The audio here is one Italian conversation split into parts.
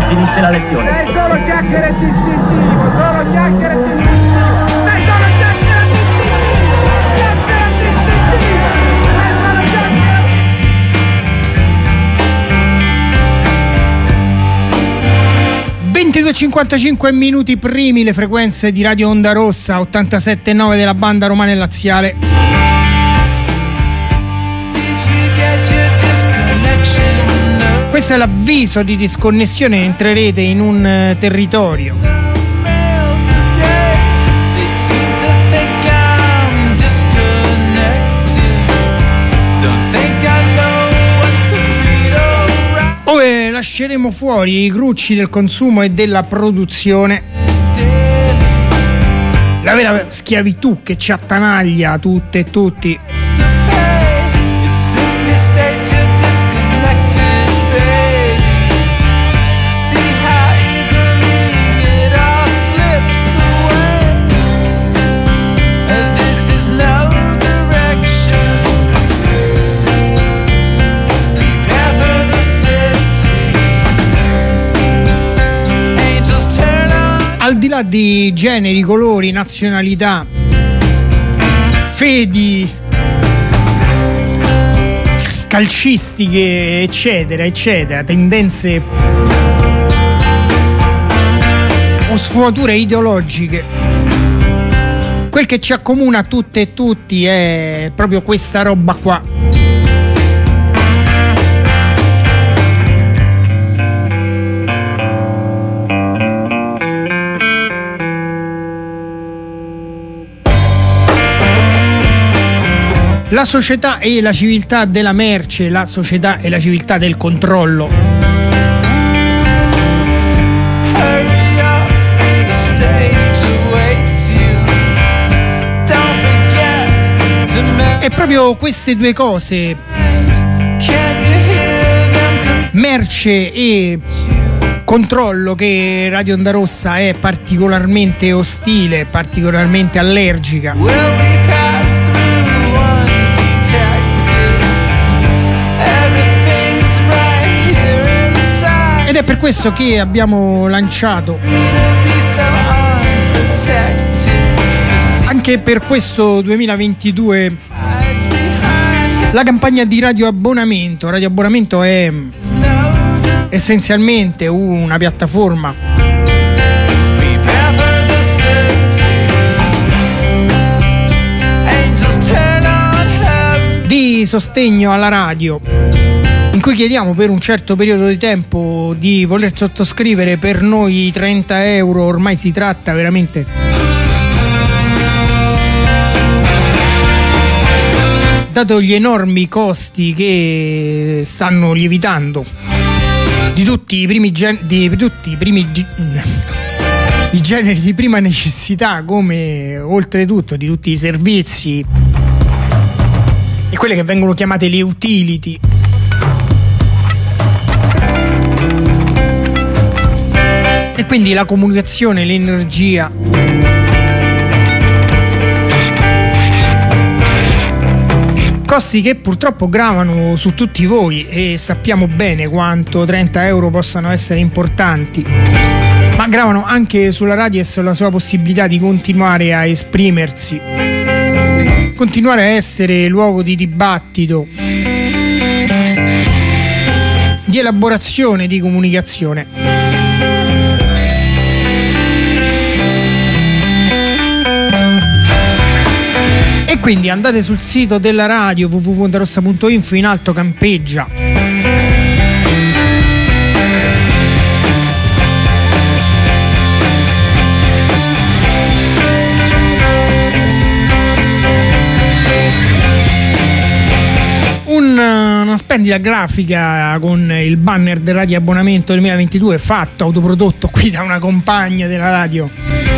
finisce la lezione. Sei solo chiacchiere distintivo, solo chiacchiere distintivo. Sei solo chiacchiere distintivo, chiacchiere distintivo. Sei solo chiacchiere. 22:55 minuti primi, le frequenze di Radio Onda Rossa, 87.9 della banda romana e laziale. Questo è l'avviso di disconnessione, entrerete in un territorio. Ove lasceremo fuori i crucci del consumo e della produzione, la vera schiavitù che ci attanaglia tutte e tutti. Al di là di generi, colori, nazionalità, fedi calcistiche, eccetera, eccetera, tendenze o sfumature ideologiche, quel che ci accomuna a tutte e tutti è proprio questa roba qua. La società e la civiltà della merce, la società e la civiltà del controllo. E proprio queste due cose, merce e controllo, che Radio Onda Rossa è particolarmente ostile, particolarmente allergica. Ed è per questo che abbiamo lanciato anche per questo 2022 la campagna di Radio Abbonamento. Radio Abbonamento è essenzialmente una piattaforma di sostegno alla radio, in cui chiediamo per un certo periodo di tempo di voler sottoscrivere per noi 30 euro. Ormai si tratta veramente dato gli enormi costi che stanno lievitando di tutti i primi i generi di prima necessità, come oltretutto di tutti i servizi e quelle che vengono chiamate le utility. E quindi la comunicazione, l'energia. Costi che purtroppo gravano su tutti voi, e sappiamo bene quanto 30 euro possano essere importanti, ma gravano anche sulla radio e sulla sua possibilità di continuare a esprimersi, continuare a essere luogo di dibattito, di elaborazione, di comunicazione. E quindi andate sul sito della radio www.ondarossa.info, in alto campeggia una splendida grafica con il banner del Radio Abbonamento 2022, fatto, autoprodotto qui da una compagna della radio.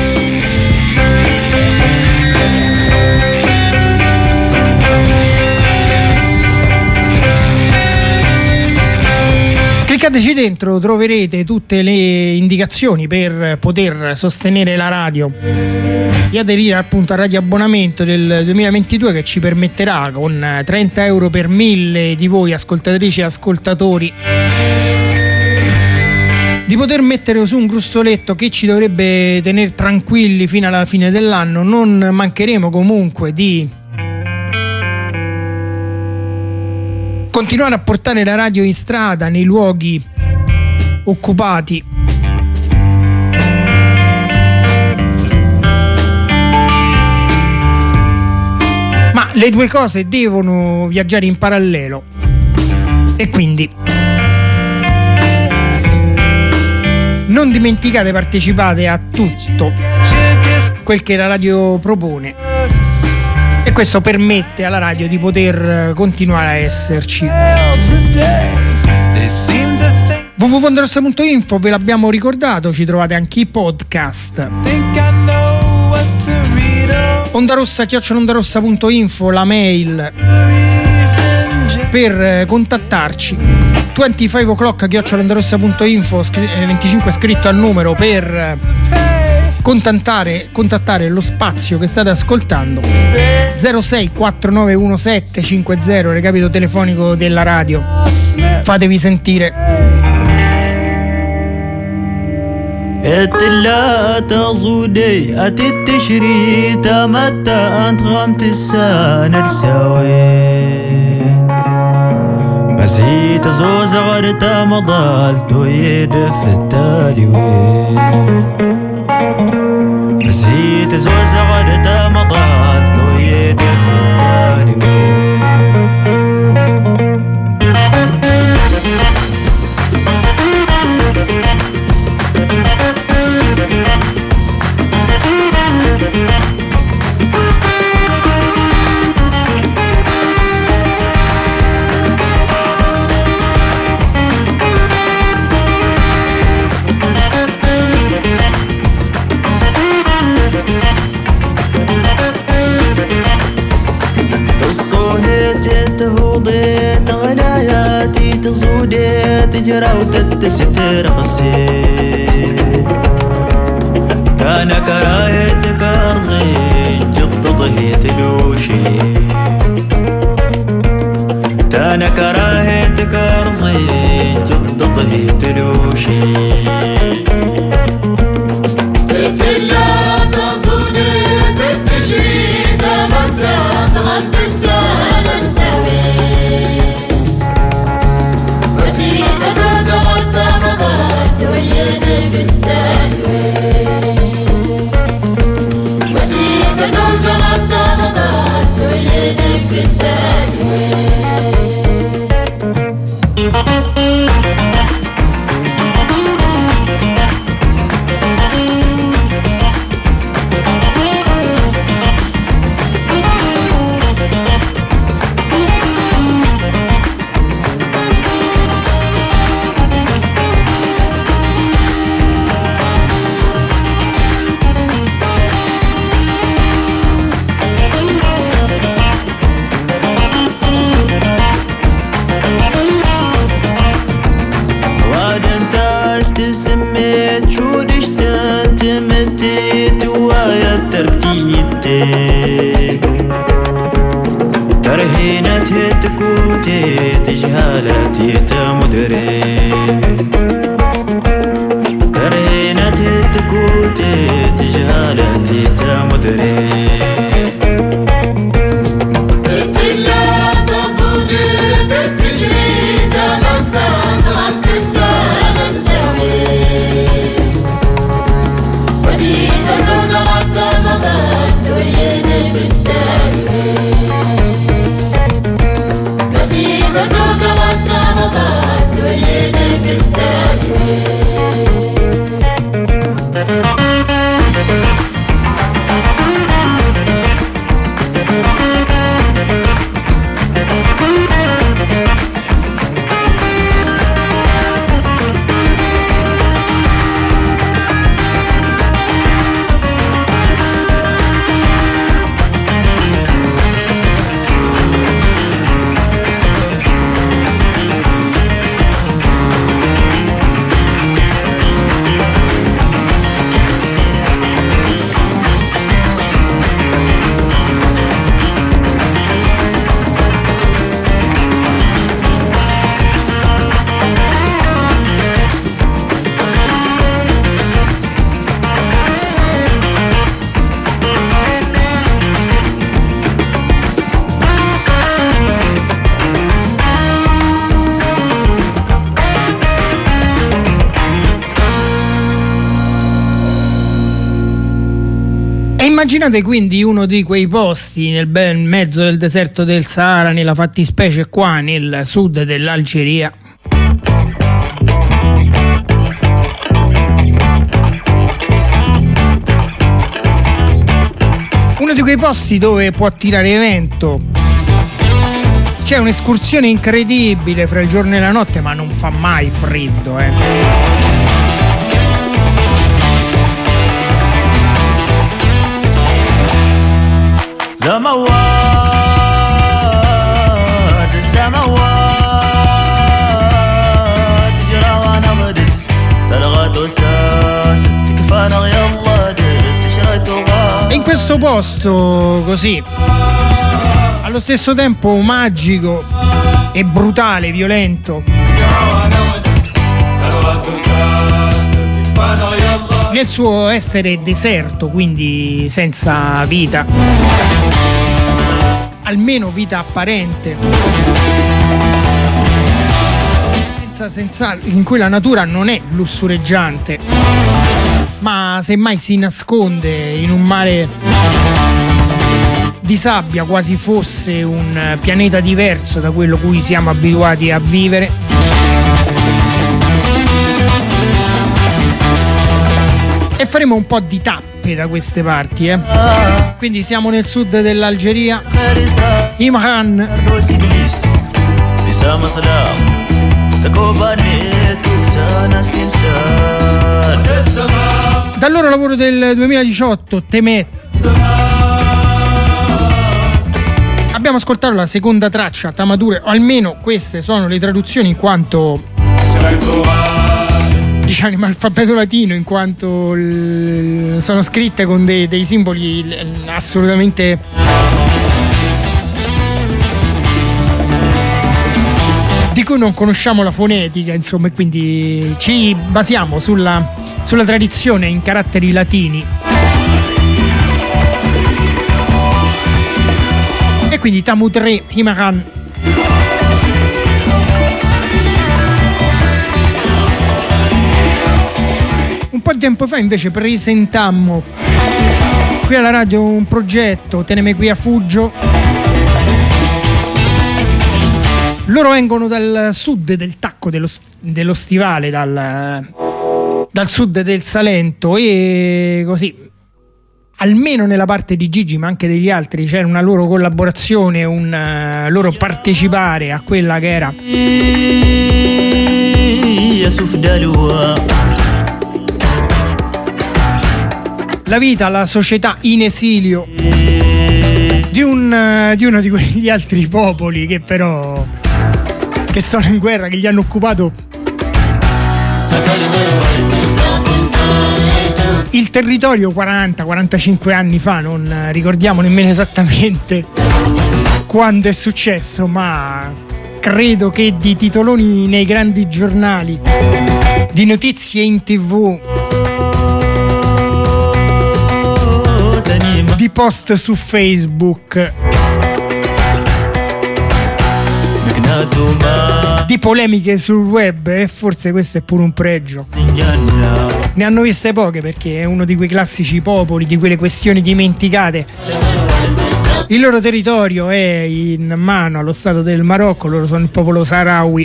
Cliccateci dentro, troverete tutte le indicazioni per poter sostenere la radio e aderire appunto al Radio Abbonamento del 2022, che ci permetterà, con 30 euro per 1000 di voi ascoltatrici e ascoltatori, di poter mettere su un gruzzoletto che ci dovrebbe tenere tranquilli fino alla fine dell'anno. Non mancheremo comunque di continuare a portare la radio in strada, nei luoghi occupati. Ma le due cose devono viaggiare in parallelo, e quindi non dimenticate, partecipate a tutto quel che la radio propone, e questo permette alla radio di poter continuare a esserci. www.ondarossa.info, ve l'abbiamo ricordato, ci trovate anche i podcast. ondarossa@ondarossa.info, la mail per contattarci. 25o'clock@ondarossa.info, 25 scritto al numero, per contattare lo spazio che state ascoltando. 06 4917 50, recapito telefonico della radio. Fatevi sentire. التلات زودي التشري تمتى أنت غمت السنة السوين مسيت زوز غرت مضالت ويدف التاليوين مسيت زوز غرت مضالت ويدف التاليوين تهوضيت غناياتي تزوديت تجرى وتتستر غسيت كان كراهيتك أرزي جد ضهيت لوشي كان كراهيتك أرزي جد ضهيت لوشي تتلا تزودي تتشري تمتع تغدي السنة نسوي وسيك زوز غد مضات ويدي في التانوين وسيك زوز غد مضات ويدي في التانوين ترهينت هتكوتي تجهالاتي تمدري ترهينت هتكوتي تجهالاتي تمدري Immaginate quindi uno di quei posti nel bel mezzo del deserto del Sahara, nella fattispecie qua nel sud dell'Algeria. Uno di quei posti dove può tirare vento, c'è un'escursione incredibile fra il giorno e la notte, ma non fa mai freddo, زمواد جرى وانا بدس طلغت وساس تكفانا يلا دست شريت وغاد. E in questo posto così, allo stesso tempo magico e brutale, violento, nel suo essere deserto, quindi senza vita, almeno vita apparente, senza, in cui la natura non è lussureggiante, ma semmai si nasconde in un mare di sabbia, quasi fosse un pianeta diverso da quello cui siamo abituati a vivere. E faremo un po' di tappe da queste parti, Quindi siamo nel sud dell'Algeria. Imran. Dal loro lavoro del 2018, Temet, abbiamo ascoltato la seconda traccia, Tamadure, o almeno queste sono le traduzioni, in quanto diciamo in alfabeto latino, in quanto sono scritte con dei simboli assolutamente di cui non conosciamo la fonetica, insomma, e quindi ci basiamo sulla tradizione in caratteri latini. E quindi Tamudre Himaran. Un po' di tempo fa invece presentammo qui alla radio un progetto, Teneme qui a Fuggio. Loro vengono dal sud del Tacco dello Stivale, dal sud del Salento, e così, almeno nella parte di Gigi, ma anche degli altri, c'era una loro collaborazione, un loro partecipare a quella che era la vita, la società in esilio di uno di quegli altri popoli che però che sono in guerra, che gli hanno occupato il territorio 40-45 anni fa. Non ricordiamo nemmeno esattamente quando è successo, ma credo che di titoloni nei grandi giornali, di notizie in TV, di post su Facebook, di polemiche sul web, e forse questo è pure un pregio. Ne hanno viste poche, perché è uno di quei classici popoli, di quelle questioni dimenticate. Il loro territorio è in mano allo Stato del Marocco, loro sono il popolo Sahrawi.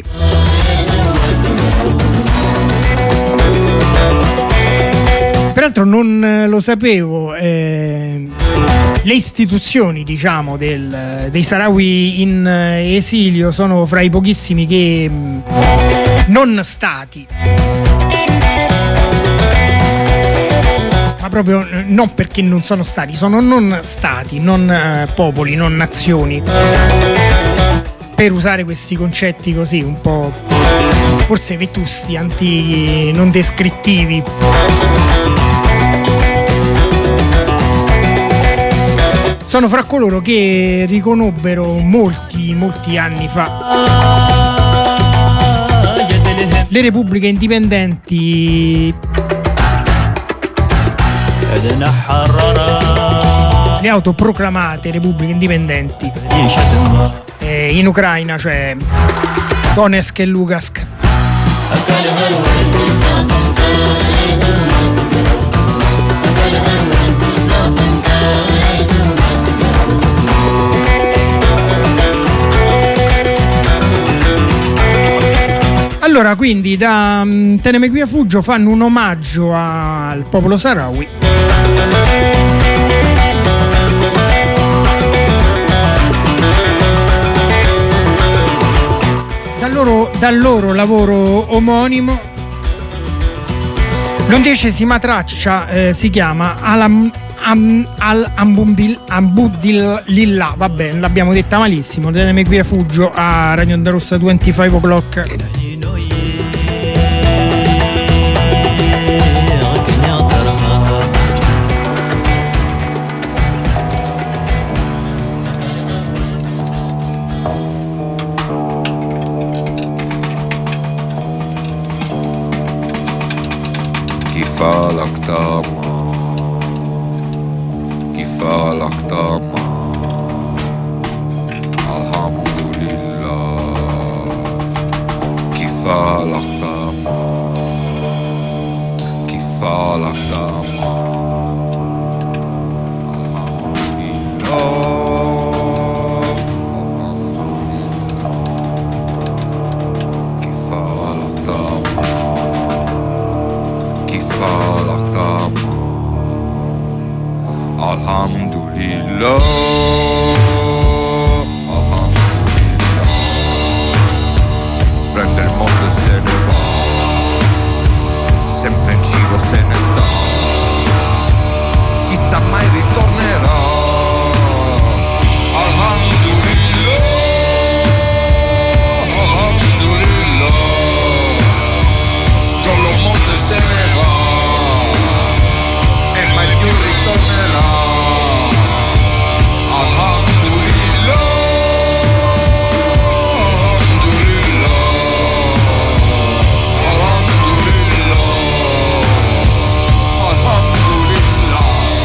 Peraltro non lo sapevo, le istituzioni, diciamo, dei Sahrawi in esilio sono fra i pochissimi che non stati, ma proprio non perché non sono stati, sono non stati, non popoli, non nazioni, per usare questi concetti così un po' forse vetusti, antichi, non descrittivi. Sono fra coloro che riconobbero molti anni fa le repubbliche indipendenti, le autoproclamate repubbliche indipendenti in Ucraina, cioè Donetsk e Lugansk. Allora, quindi da Teneme qui a Fugio fanno un omaggio al popolo saharawi. Dal loro lavoro omonimo, l'11ª traccia si chiama Al-Ambudillah, va bene, l'abbiamo detta malissimo. Teneme qui a Fugio a Radio Onda Rossa 25 o'clock. كفالك تمام الحمد لله كفالك تمام Alhamdulillah, alhamdulillah. Prende il mondo e se ne va, sempre in giro se ne sta, chissà mai ritornerà. Alhamdulillah, alhamdulillah. Con lo mondo e se ne va e mai più ritornerà. Alhamdulillah, alhamdulillah, alhamdulillah, alhamdulillah.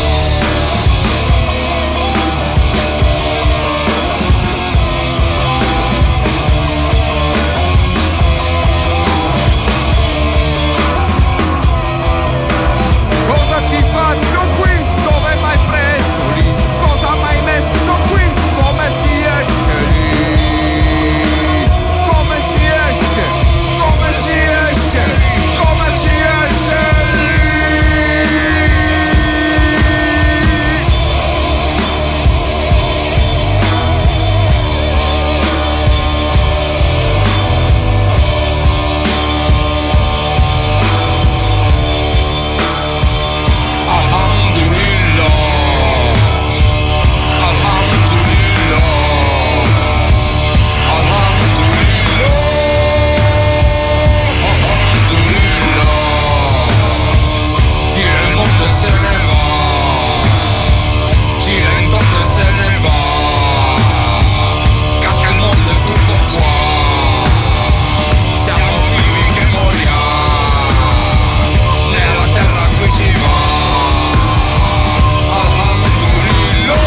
Cosa ci faccio qui? Dove mai preso lì? Cosa mai messo qui? Come si esce lì? Come si esce? Come si esce? Come si esce lì? Alhamdulillah, alhamdulillah, alhamdulillah, alhamdulillah. Gira il mondo e se ne va, gira intorno e se ne va, casca il mondo e tutto qua, siamo vivi che moriamo, nella terra qui si va. Alhamdulillah,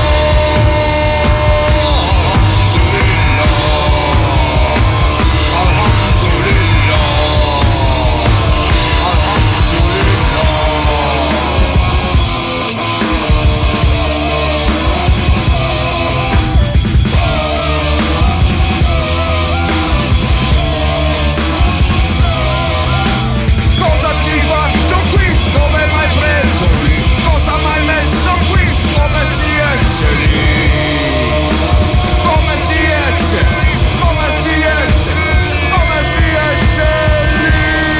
alhamdulillah, cosa ci faccio qui? Dove mai preso lì? Cosa mai messo qui? Come si esce lì? Come si esce? Come si esce? Come si esce lì?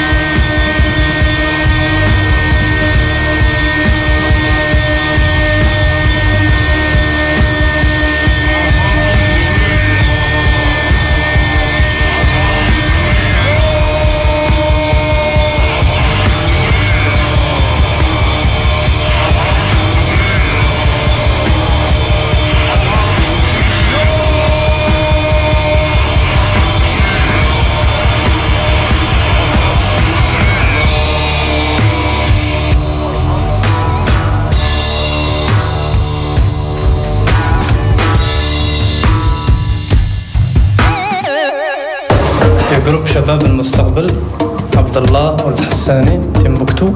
جروب شباب المستقبل عبد الله والحساني تيمبوكتو.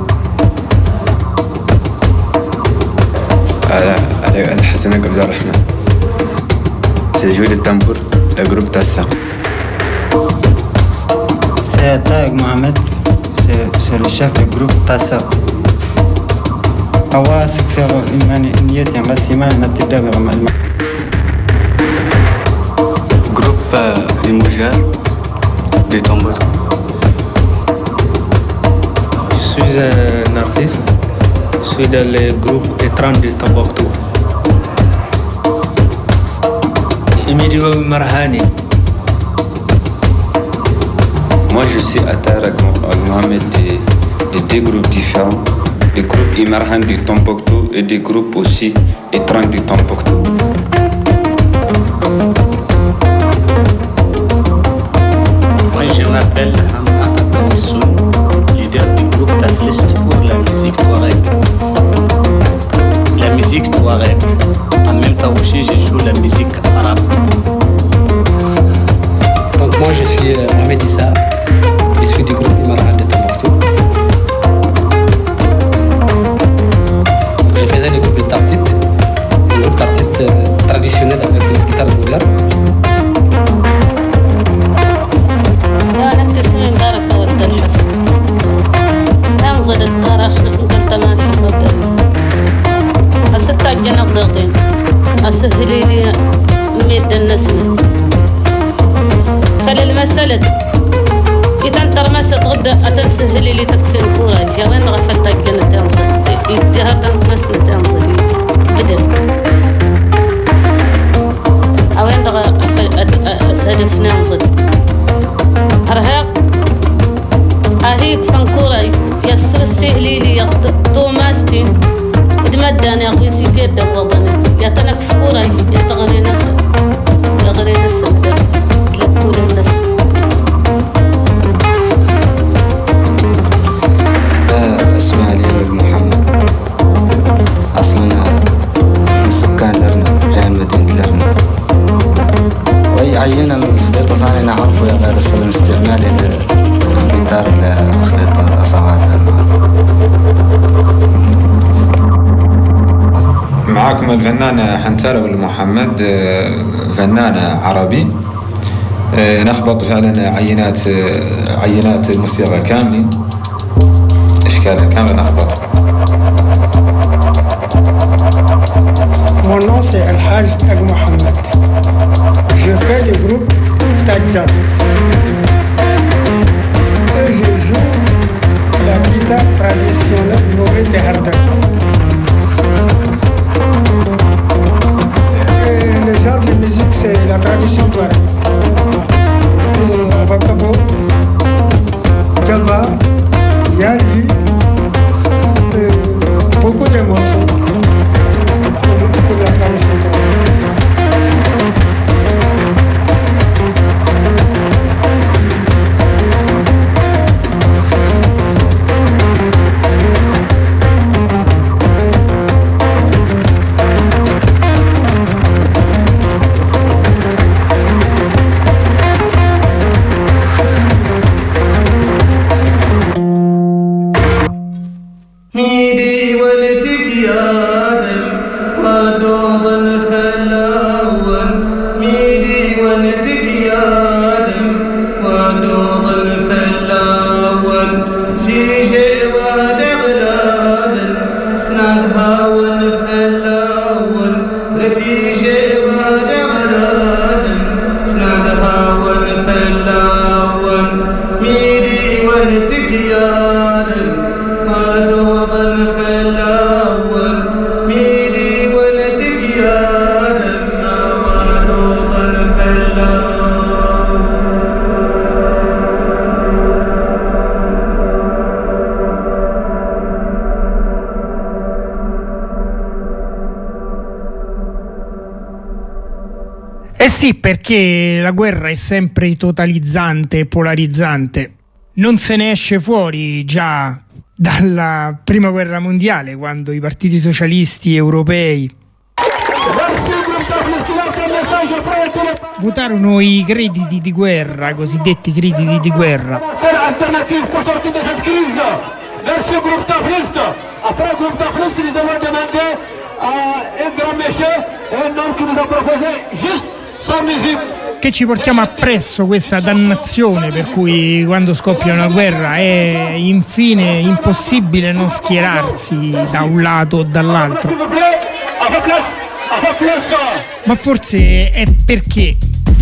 على حسن عبد الرحمن سجود التنبور الجروب تاع الساق. C'est Tag Mohamed, c'est le chef du groupe Tassa. أواثق في إمكانياتي غسيمان نتدابر مع Groupe Imoger de Tombouctou. Je suis un artiste, je suis dans le groupe Etran de Tombouctou. Emidio Marhani. Moi je suis Attar Mohamed de deux groupes différents, des groupes Imarhan de Tombouctou et des groupes aussi Etran de Tombouctou. Moi je m'appelle Hamad Abdouissoun, leader du groupe Taflist pour la musique Touareg. La musique Touareg. En même temps aussi je joue la musique arabe. Donc moi je suis Mohamed Issa, je suis du groupe Imarhan de Tombouctou. Donc je faisais le groupe de Tartit, un groupe Tartit traditionnel avec une guitare moderne. أنا كسرين بارك ود الحسن ننزل الدار قلت ما نحب أستة جنب ضغطين أسهلي لي ميد النسل فللمسألة يتنتر مسد غدا أتنسهلي لي تكفي الكورة جوين غفلت الجنة تنزل يديها كانت مسنة تنزل بدل أوين دغا أسهدف ننزل أرهاق أهيك فنكوري يسر السهلي لي يخطئ توماستين ودمداني أقويسي كيدا وضني يتنك فكوري يتغري نسل يغري نسل تلقول النسل اسمع لي محمد أصلا من سكان لرنا جاي من مدينة لرنا وأي عينة من خليطة ثانية نعرفه يا غير السر استعمالي للجيتار لخليطة أصوات. معاكم الفنان حنتالة محمد، فنان عربي نخبط فعلا عينات الموسيقى كاملة، أشكالها كاملة نخبط. Mon nom c'est El Haj Ag Mohamed. Je fais le groupe Tadjast. Et je joue la guitare traditionnelle nommée Tehardat. Le genre de musique c'est la tradition touareg. Avakabo, Djaba, Yali, beaucoup de morceaux pour la tradition touareg. Sì, perché la guerra è sempre totalizzante e polarizzante. Non se ne esce fuori già dalla prima guerra mondiale, quando i partiti socialisti europei votarono i crediti di guerra, cosiddetti crediti di guerra. Un grand méchant, un homme qui nous a proposé juste sans musique, che ci portiamo appresso questa dannazione per cui quando scoppia una guerra è infine impossibile non schierarsi da un lato o dall'altro. Ma forse è perché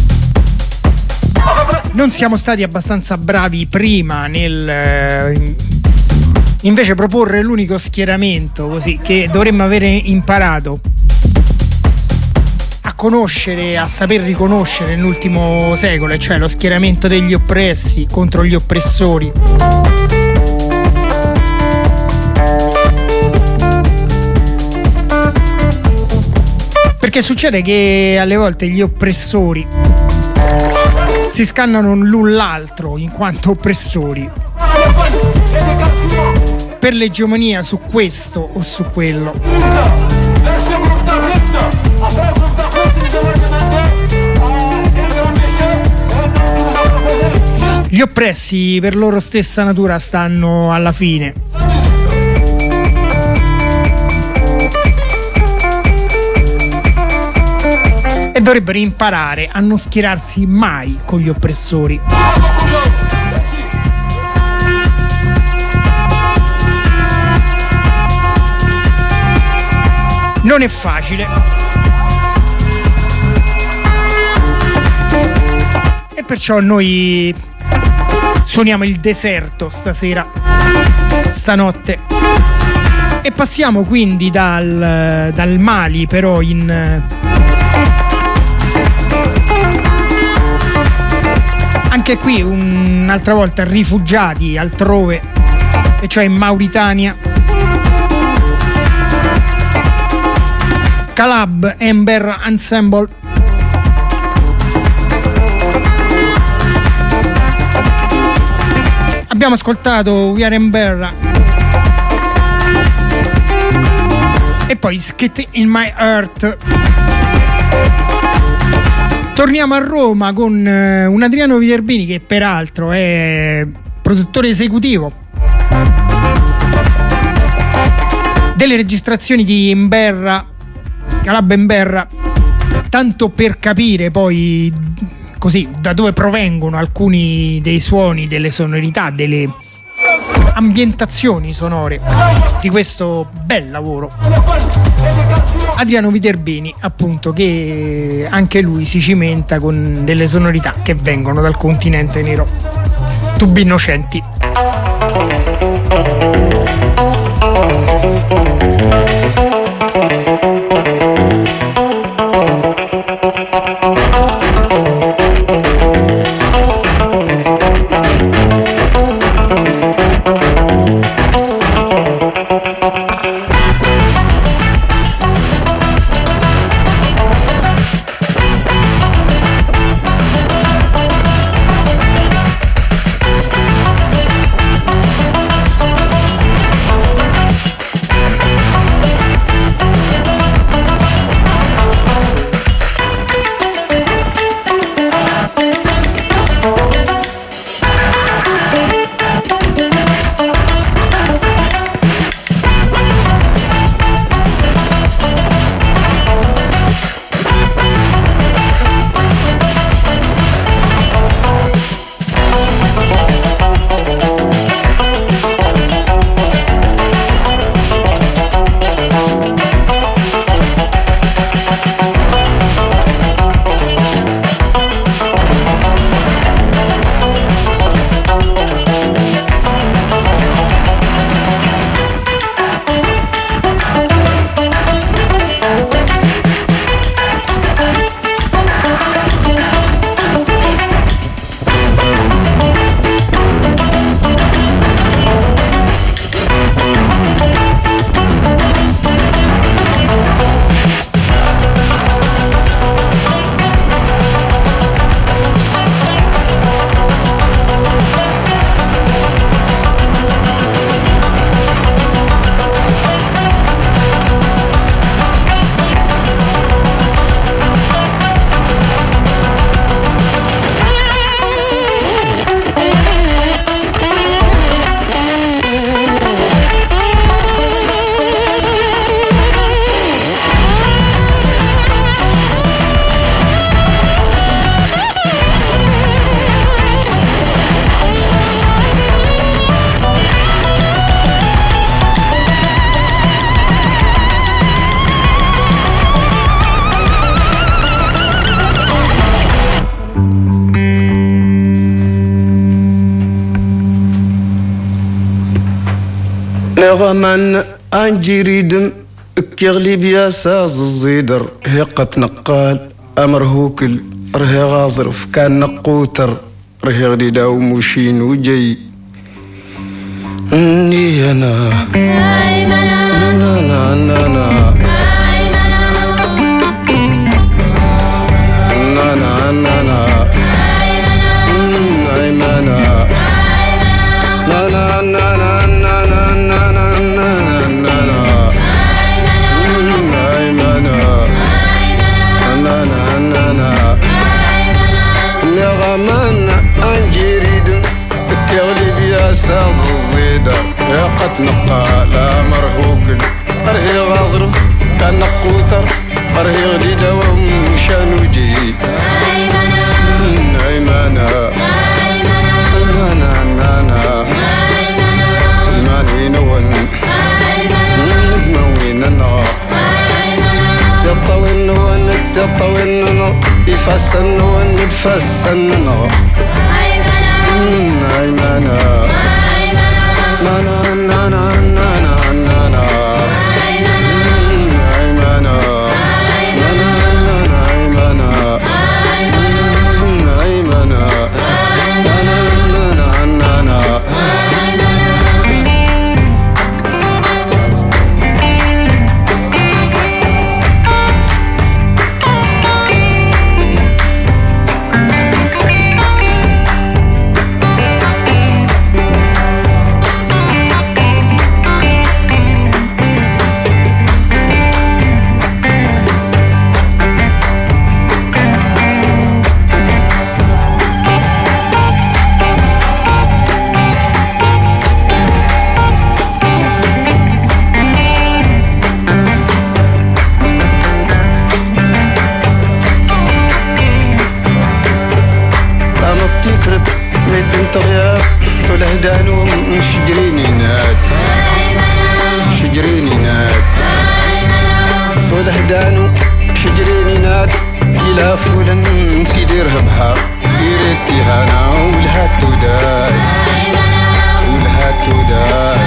non siamo stati abbastanza bravi prima nel invece proporre l'unico schieramento così che dovremmo avere imparato a conoscere, a saper riconoscere nell'ultimo secolo, cioè lo schieramento degli oppressi contro gli oppressori. Perché succede che alle volte gli oppressori si scannano l'un l'altro in quanto oppressori per l'egemonia su questo o su quello. Gli oppressi per loro stessa natura stanno alla fine. E dovrebbero imparare a non schierarsi mai con gli oppressori. Non è facile. E perciò noi suoniamo il deserto stasera, stanotte. E passiamo quindi dal Mali, però anche qui un'altra volta rifugiati altrove, e cioè in Mauritania. Calab Ember Ensemble. Abbiamo ascoltato We Are Ember e poi Skit in My Heart. Torniamo a Roma con un Adriano Viterbini che peraltro è produttore esecutivo delle registrazioni di Emberra, Calab Emberra, tanto per capire poi così da dove provengono alcuni dei suoni, delle sonorità, delle ambientazioni sonore di questo bel lavoro. Adriano Viterbini, appunto, che anche lui si cimenta con delle sonorità che vengono dal continente nero. Tubi innocenti. نغمان أنجريدم كيغلي بياساز الزيدر هيقة نقال أمر هوكل رهي غازرف كان نقوتر رهي غدي داو موشين وجي ني أنا نانا نانا نانا نانا نايمانا نانا نانا نانا نانا نانا نانا نايمانا نانا نانا نغمان أنجريد كيغلي بياساز الزيدة رقت نقالة مرهوكل أرهي غازرف كان نقوتر أرهي غدي دوام مشان وجي نايمانا نانا نانا المانوين ون نجموين النار تطوين ون تطوين يفسن ون يتفسن النار نايمانا نانا نانا نانا نانا نايمانا نانا نايمانا نايمانا نانا نانا طغياب طول هدانو شجريني ناد شجريني ناد طول هدانو شجريني ناد إلى فولا نسيدير هبها يريتي هانا ولهاتو داي ولهاتو داي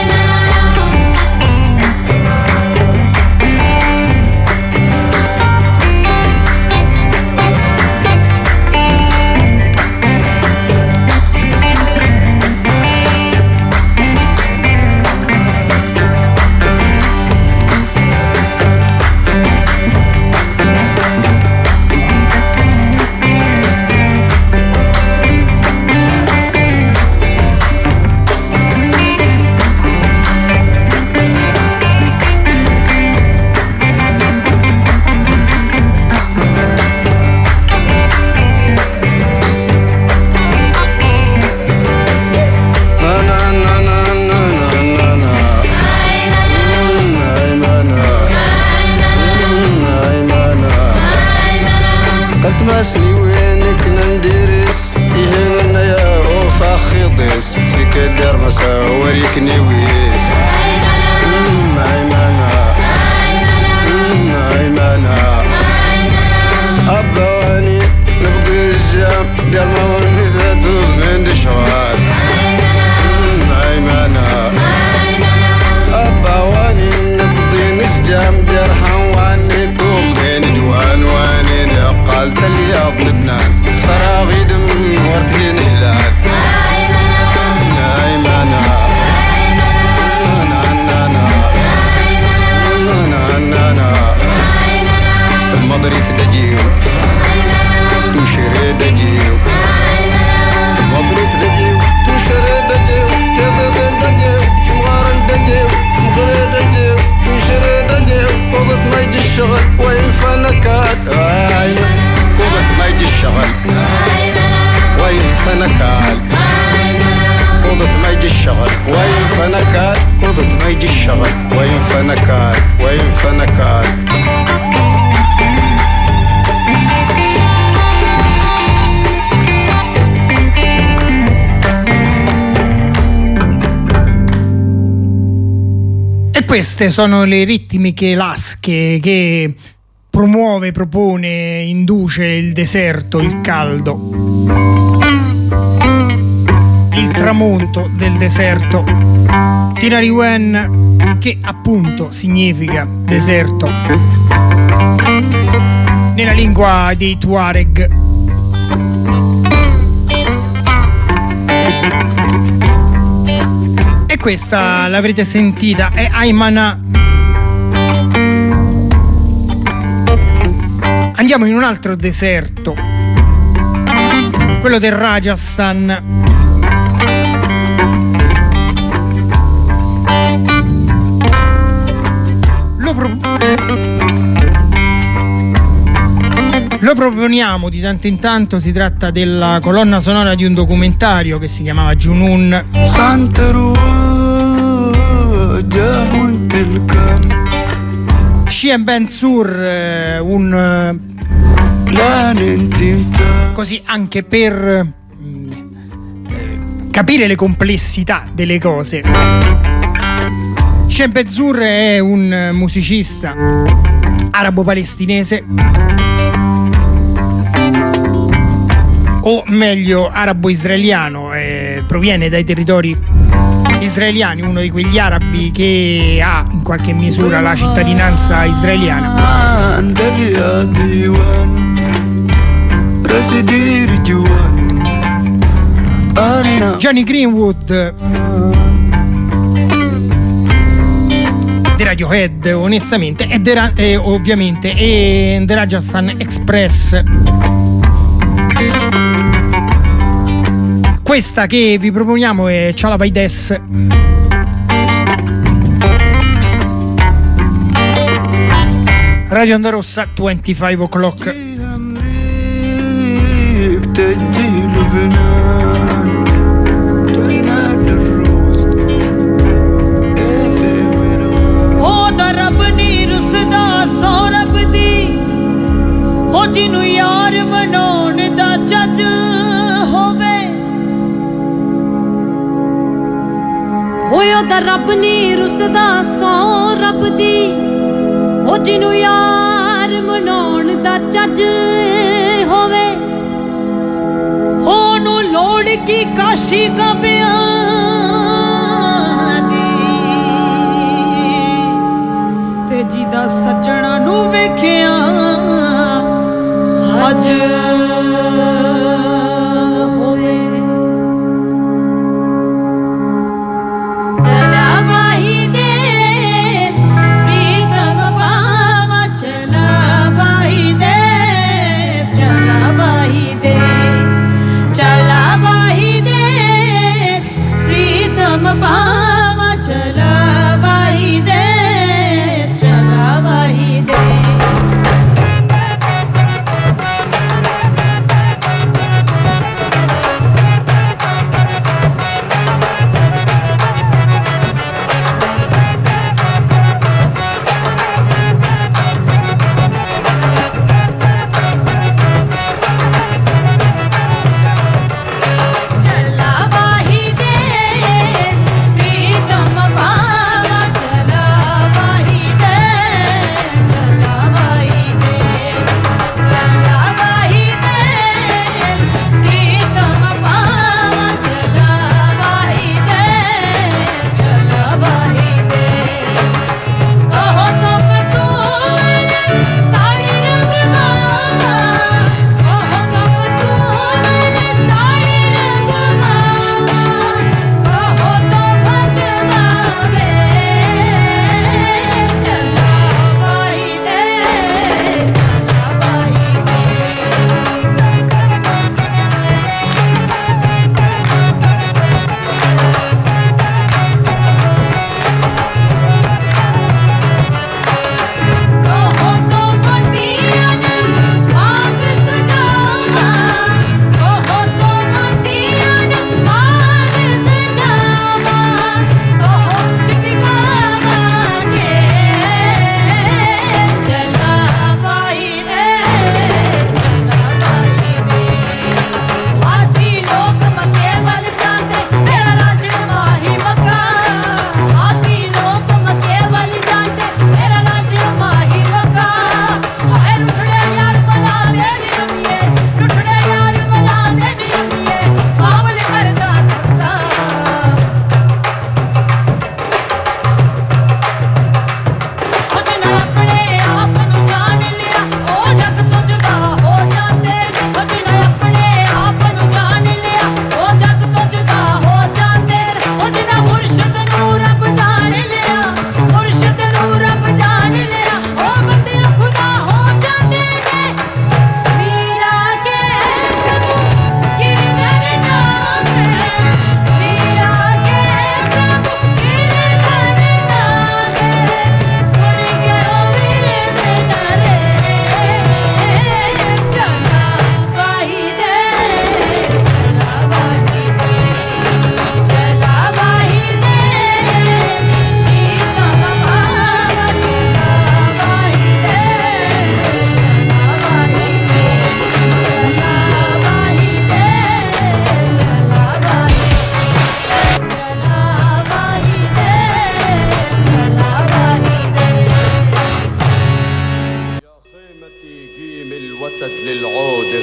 ماسني وينك ندرس يهننا يا اوفا خيضس سيكدر مسا وريكني ويس نايمانا نايمانا أبواني نبقي الجام دار ما وني ذاتو من شوال نايمانا أبواني نبقي نسجام دار حواني طول بين دوان واني قالت الياض لبنان صراغي دم ورتين هلال نايمانا نانا نانا نانا تمضري تدجيو توشري دجيو تمضري تدجيو توشري دجيو تضدن دجيو مغارن دجيو مغري دجيو توشري دجيو قضت ما يجي الشغل وين فنكات قضت ما يجي الشغل وين فنكات قضت ما يجي الشغل وين فنكات قضت ما يجي الشغل وين فنكات وين فنكات E queste sono le ritmiche lasche che promuove, propone, induce il deserto, il caldo, il tramonto del deserto Tinariwen, che appunto significa deserto nella lingua dei Tuareg. E questa l'avrete sentita, è Aymana. Andiamo in un altro deserto, quello del Rajasthan. Lo proponiamo di tanto in tanto, si tratta della colonna sonora di un documentario che si chiamava Junun. Shien Ben-Sur, così anche per capire le complessità delle cose. Shien Ben-Sur è un musicista arabo-palestinese, o meglio arabo-israeliano, proviene dai territori israeliani, uno di quegli arabi che ha in qualche misura la cittadinanza israeliana. Johnny Greenwood di Radiohead, onestamente, e ovviamente e The Rajasthan Express. Questa che vi proponiamo è Chalavaides. Radio Onda Rossa, 25 o'clock. ਜਿਹਨੂੰ ਯਾਰ ਮਨਾਉਣ ਦਾ ਚੱਜ ਹੋਵੇ ਹੋਇਆ ਦਾ ਰੱਬ ਨੀ ਰੁੱਸਦਾ ਸੋ ਰੱਬ ਦੀ ਹੋ ਜਿਹਨੂੰ ਯਾਰ ਮਨਾਉਣ ਦਾ ਚੱਜ ਹੋਵੇ ਉਹਨੂੰ ਲੋੜ ਕੀ ਕਾਸ਼ੀ ਕਾਬਿਆਂ ਦੀ ਤੇ ਜਿਹਦਾ ਸੱਜਣਾ ਨੂੰ ਵੇਖਿਆ ਅੱਜ ਹੋਵੇ ਚਲਾ ਬਾਈ ਦੇਸ ਪ੍ਰੀਤਮ ਬਾਵਾ ਚਲਾ ਬਾਈ ਦੇਸ ਚਲਾ ਬਾਈ ਦੇਸ ਚਲਾ ਬਾਈ ਦੇਸ ਪ੍ਰੀਤਮ ਬਾਵਾ ਚਲਾ ਬਾਈ ਦੇਸ ਚਲਾ ਬਾਈ ਦੇਸ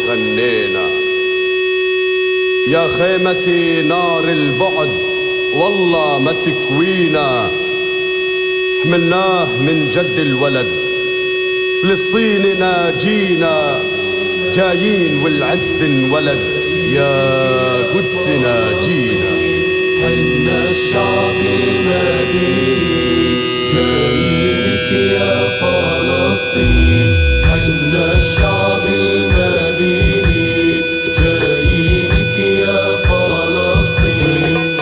غنينا. يا خيمتي نار البعد والله ما تكوينا، حملناه من جد الولد فلسطين ناجينا، جايين والعز انولد يا قدس ناجينا. حنا الشعب المديني جايينك يا فلسطين، حنا الشعب المديني جايينك يا فلسطين.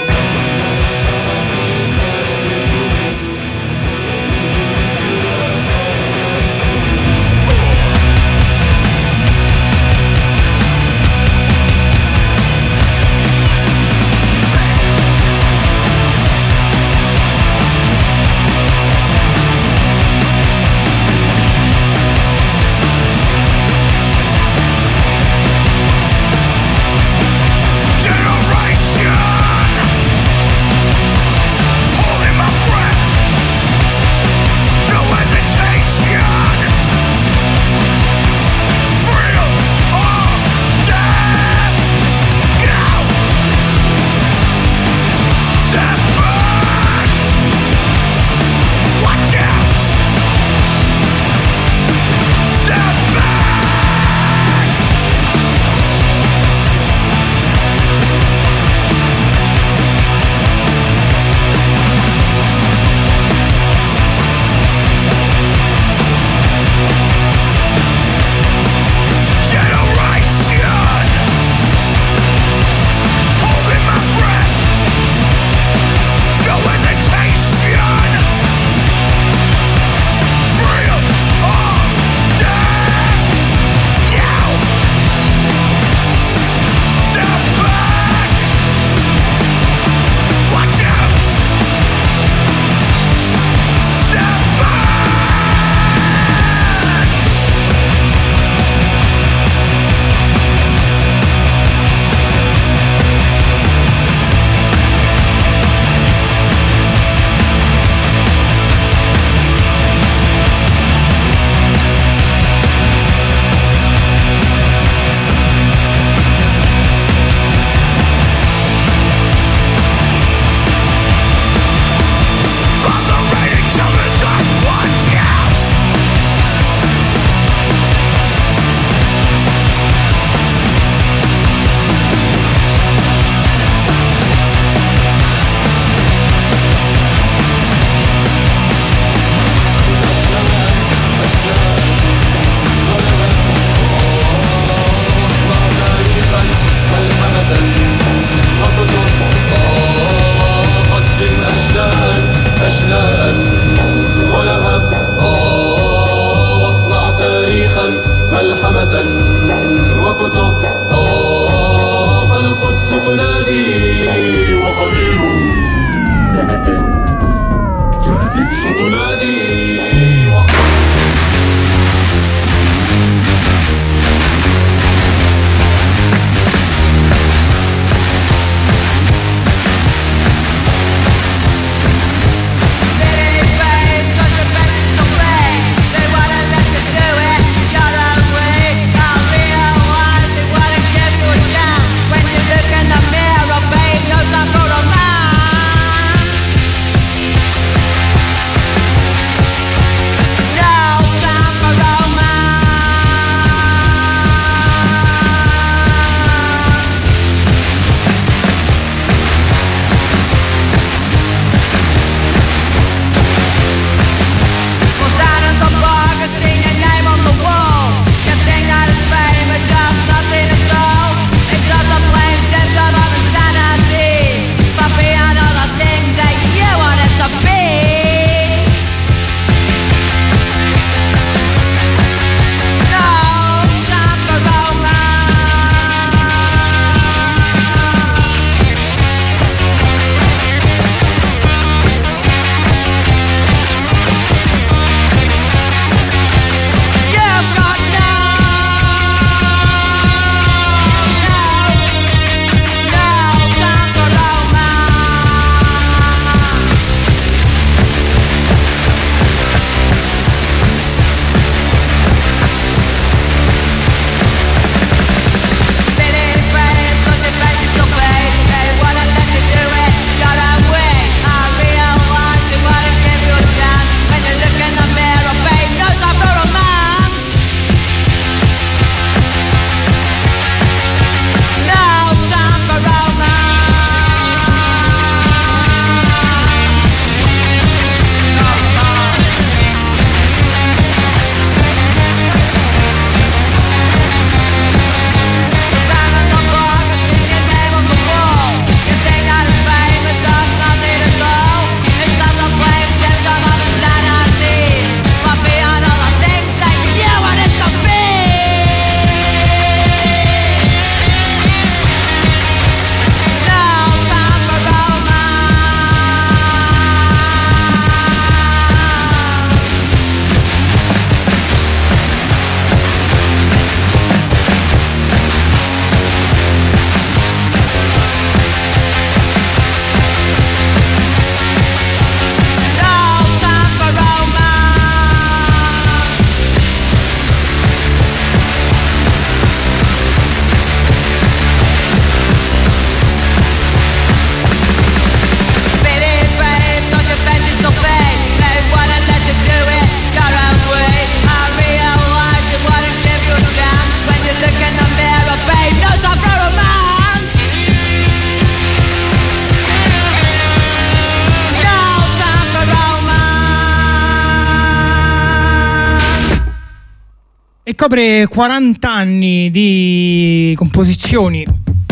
Copre 40 anni di composizioni,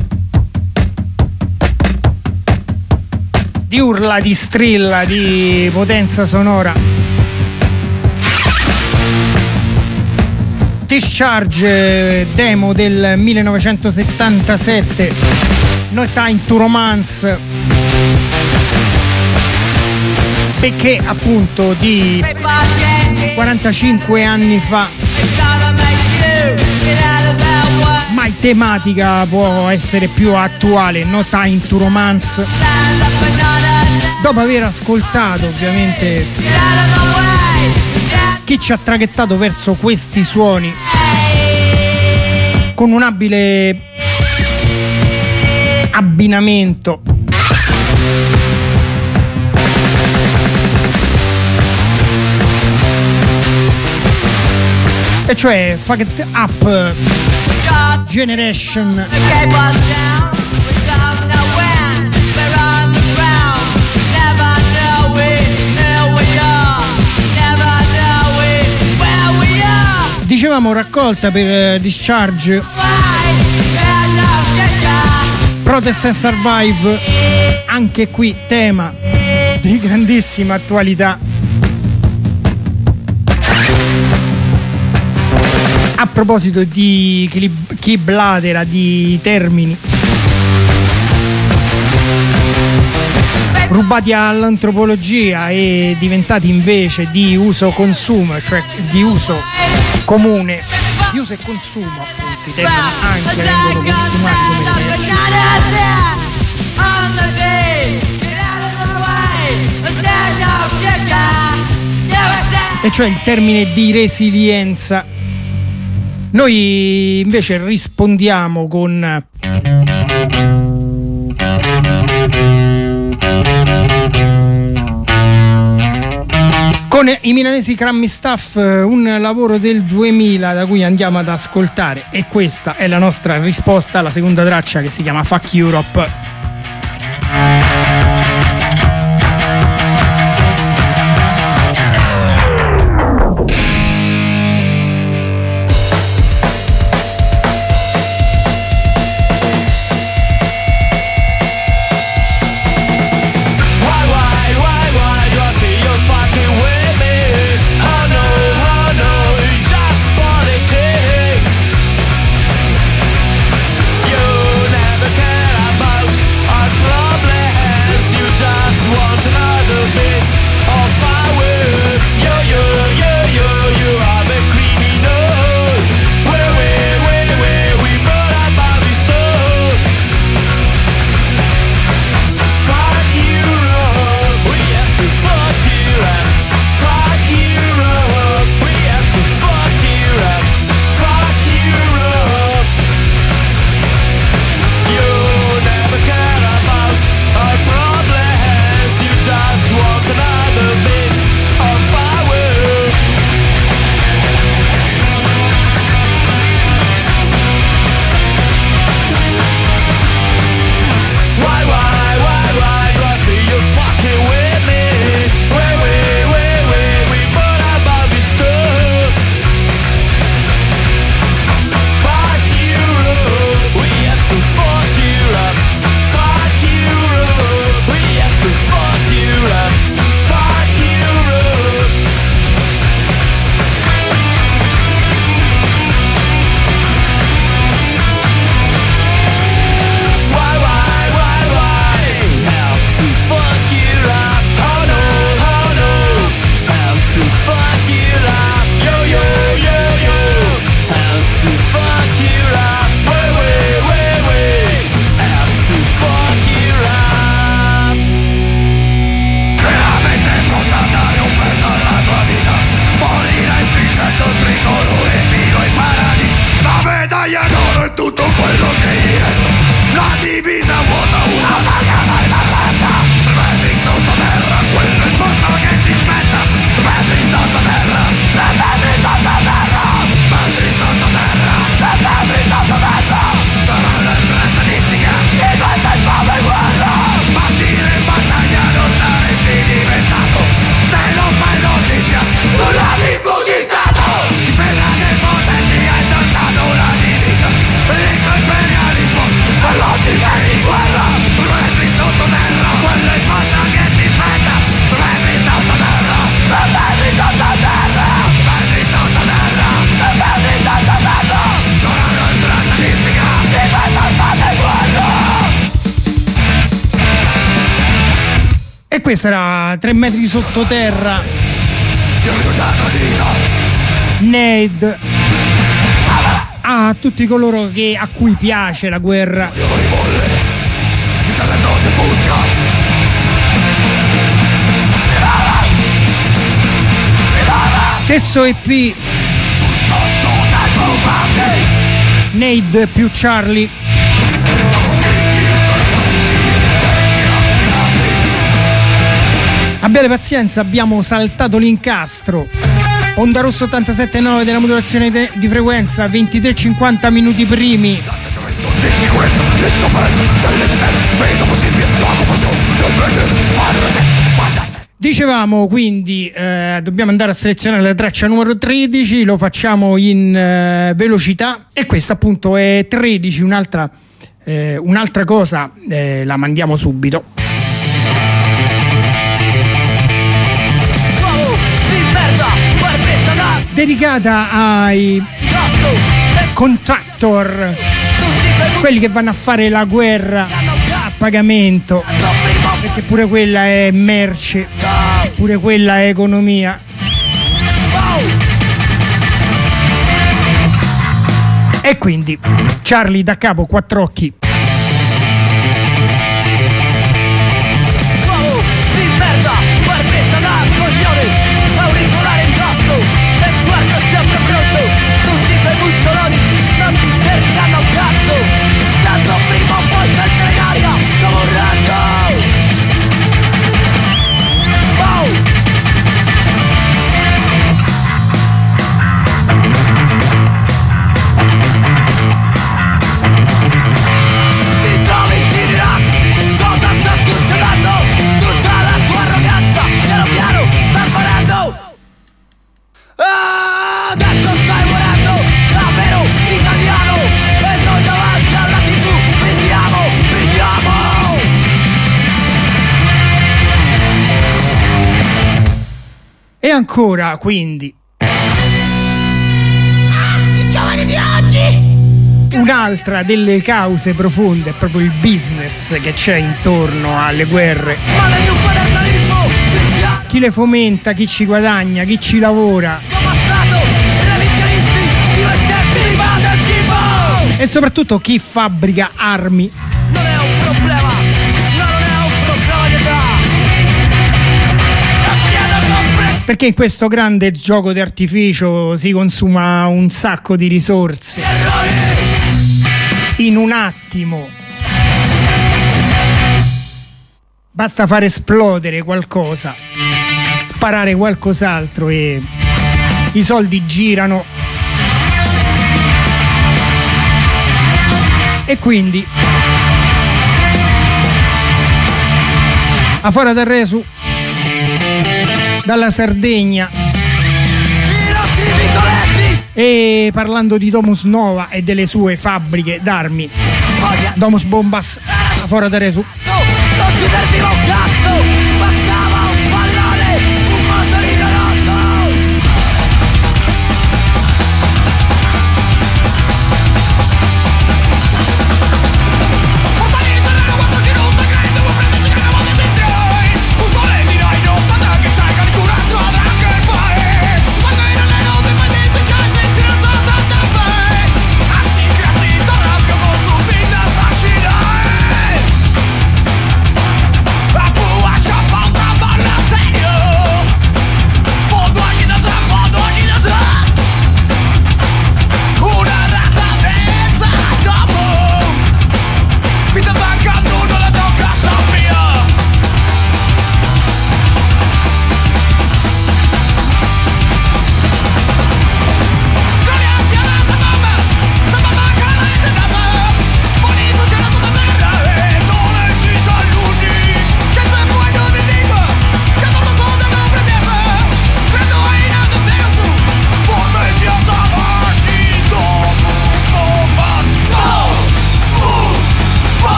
di urla, di strilla, di potenza sonora. Discharge, demo del 1977, No Time to Romance, perché appunto di 45 anni fa, mai tematica può essere più attuale. No Time to Romance, dopo aver ascoltato ovviamente chi ci ha traghettato verso questi suoni con un abile abbinamento e cioe Fucked Up Generation. Dicevamo raccolta per Discharge, Protest and Survive, anche qui tema di grandissima attualità. A proposito di chi blatera di termini rubati all'antropologia e diventati invece di uso consumo, cioè di uso comune, di uso e consumo, appunto, i termini anche vengono consumati come merci. E cioè il termine di resilienza. Noi invece rispondiamo con i milanesi Crummy Stuff, un lavoro del 2000 da cui andiamo ad ascoltare, e questa è la nostra risposta alla seconda traccia, che si chiama Fuck Europe. You never care about our problems. questa era 3 metri sottoterra, Nade, a tutti coloro a cui piace la guerra. Stesso EP, Nade più Charlie. Abbiate pazienza, abbiamo saltato l'incastro. Onda Rossa 87.9 della modulazione di frequenza, 23:50 minuti primi. Dicevamo quindi dobbiamo andare a selezionare la traccia numero 13, lo facciamo in velocità e questa appunto è 13, un'altra cosa la mandiamo subito. Dedicata ai contractor, quelli che vanno a fare la guerra a pagamento, perché pure quella è merce, pure quella è economia. E quindi Charlie da capo, 4 occhi. Non ti cercano un cazzo, tanto prima o poi salta in aria come un razzo. Wow! Ti trovi in Iraq, cosa sta succedendo? Tutta la tua arroganza, piano piano sta imparando. Adesso stai morendo, davvero italiano, e noi davanti alla TV vediamo. E ancora quindi I giovani di oggi! un'altra delle cause profonde è proprio il business che c'è intorno alle guerre. Chi le fomenta, chi ci guadagna, chi ci lavora. E soprattutto chi fabbrica armi. Non è un problema di età. Perché in questo grande gioco d'artificio si consuma un sacco di risorse. In un attimo. Basta far esplodere qualcosa, sparare qualcos'altro e i soldi girano. E quindi a Fora Tarresu, dalla Sardegna, e parlando di Domus Nova e delle sue fabbriche d'armi, Domus Bombas, a Fora Tarresu. Non ci serviva un cazzo, bastava un pallone, un mandolino rotto. Chop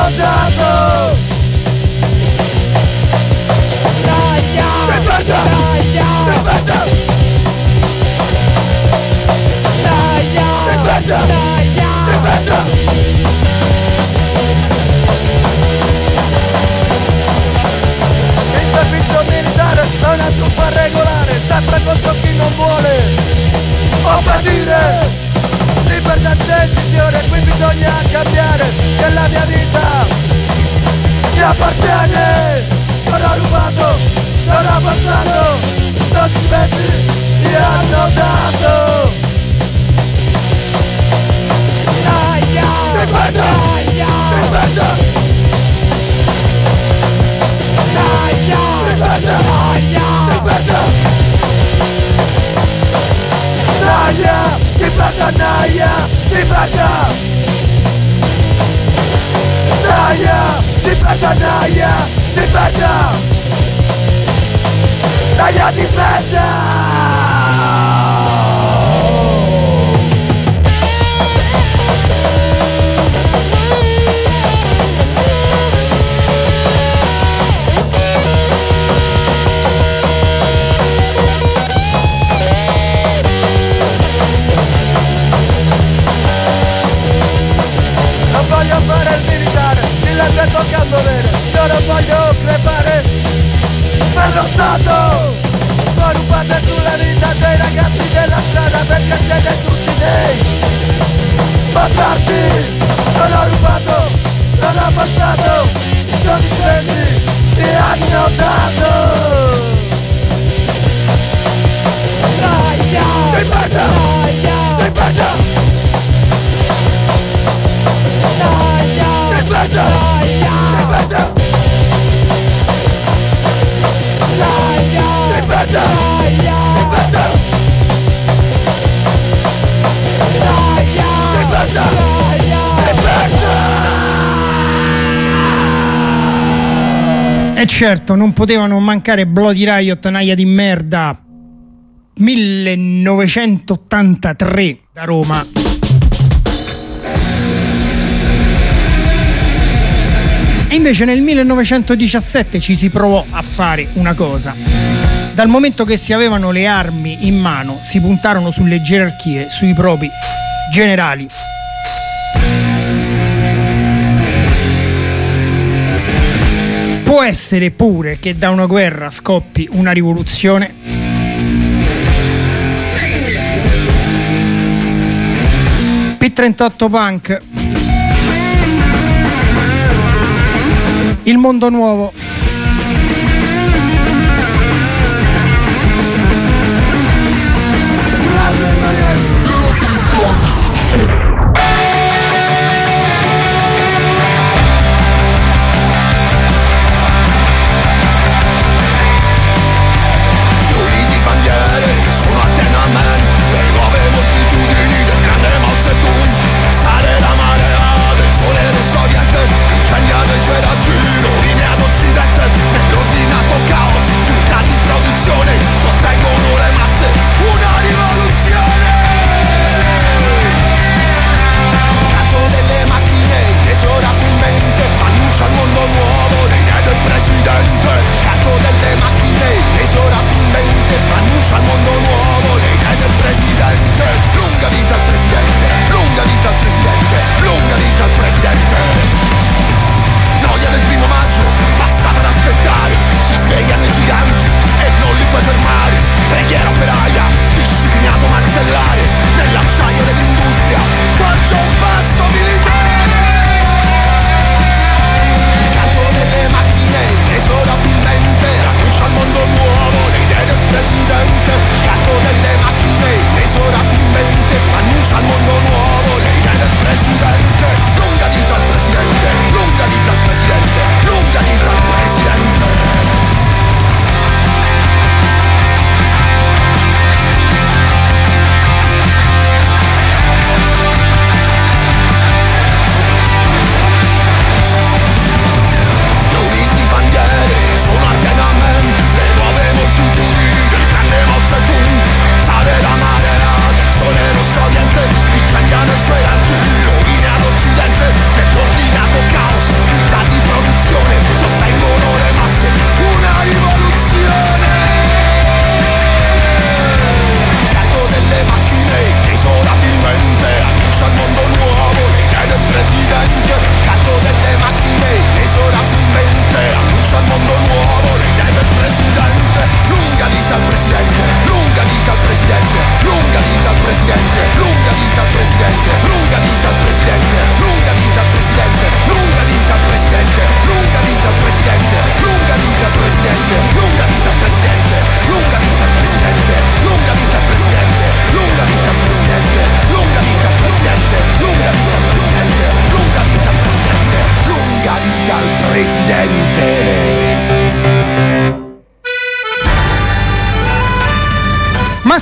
hanno dato. Difenda, difenda, difenda, difenda. Il servizio militare è una truppa regolare, sempre contro chi non vuole obbedire. Libertà di decisione, qui bisogna cambiare, che la mia vita mi appartiene. Non ho rubato, non ho passato, non ci metti, mi hanno dato. Difenda, difenda, difenda, difenda. Naia, difenda, naia, difenda. Naia, difenda, naia, difenda. Naia, difenda. Non voglio fare il militare, mi rende toccando bene. Io non voglio crepare per lo Stato. Ho rubato sulla vita dei ragazzi della strada, perché siete tutti dei bastardi. Non ho rubato, non ho passato, non ci prendi, mi hanno dato. Difenda, difenda. Difenda, difenda. Difenda, difenda. Difenda, difenda. E certo, non potevano mancare Bloody Riot, naia di merda. 1983 da Roma. E invece nel 1917 ci si provò a fare una cosa. Dal momento che si avevano le armi in mano, si puntarono sulle gerarchie, sui propri generali. Può essere pure che da una guerra scoppi una rivoluzione. P38 Punk, Il mondo nuovo. Sale la marea del sole rosso oriente, incendia dei suoi raggi, rovine ad occidente.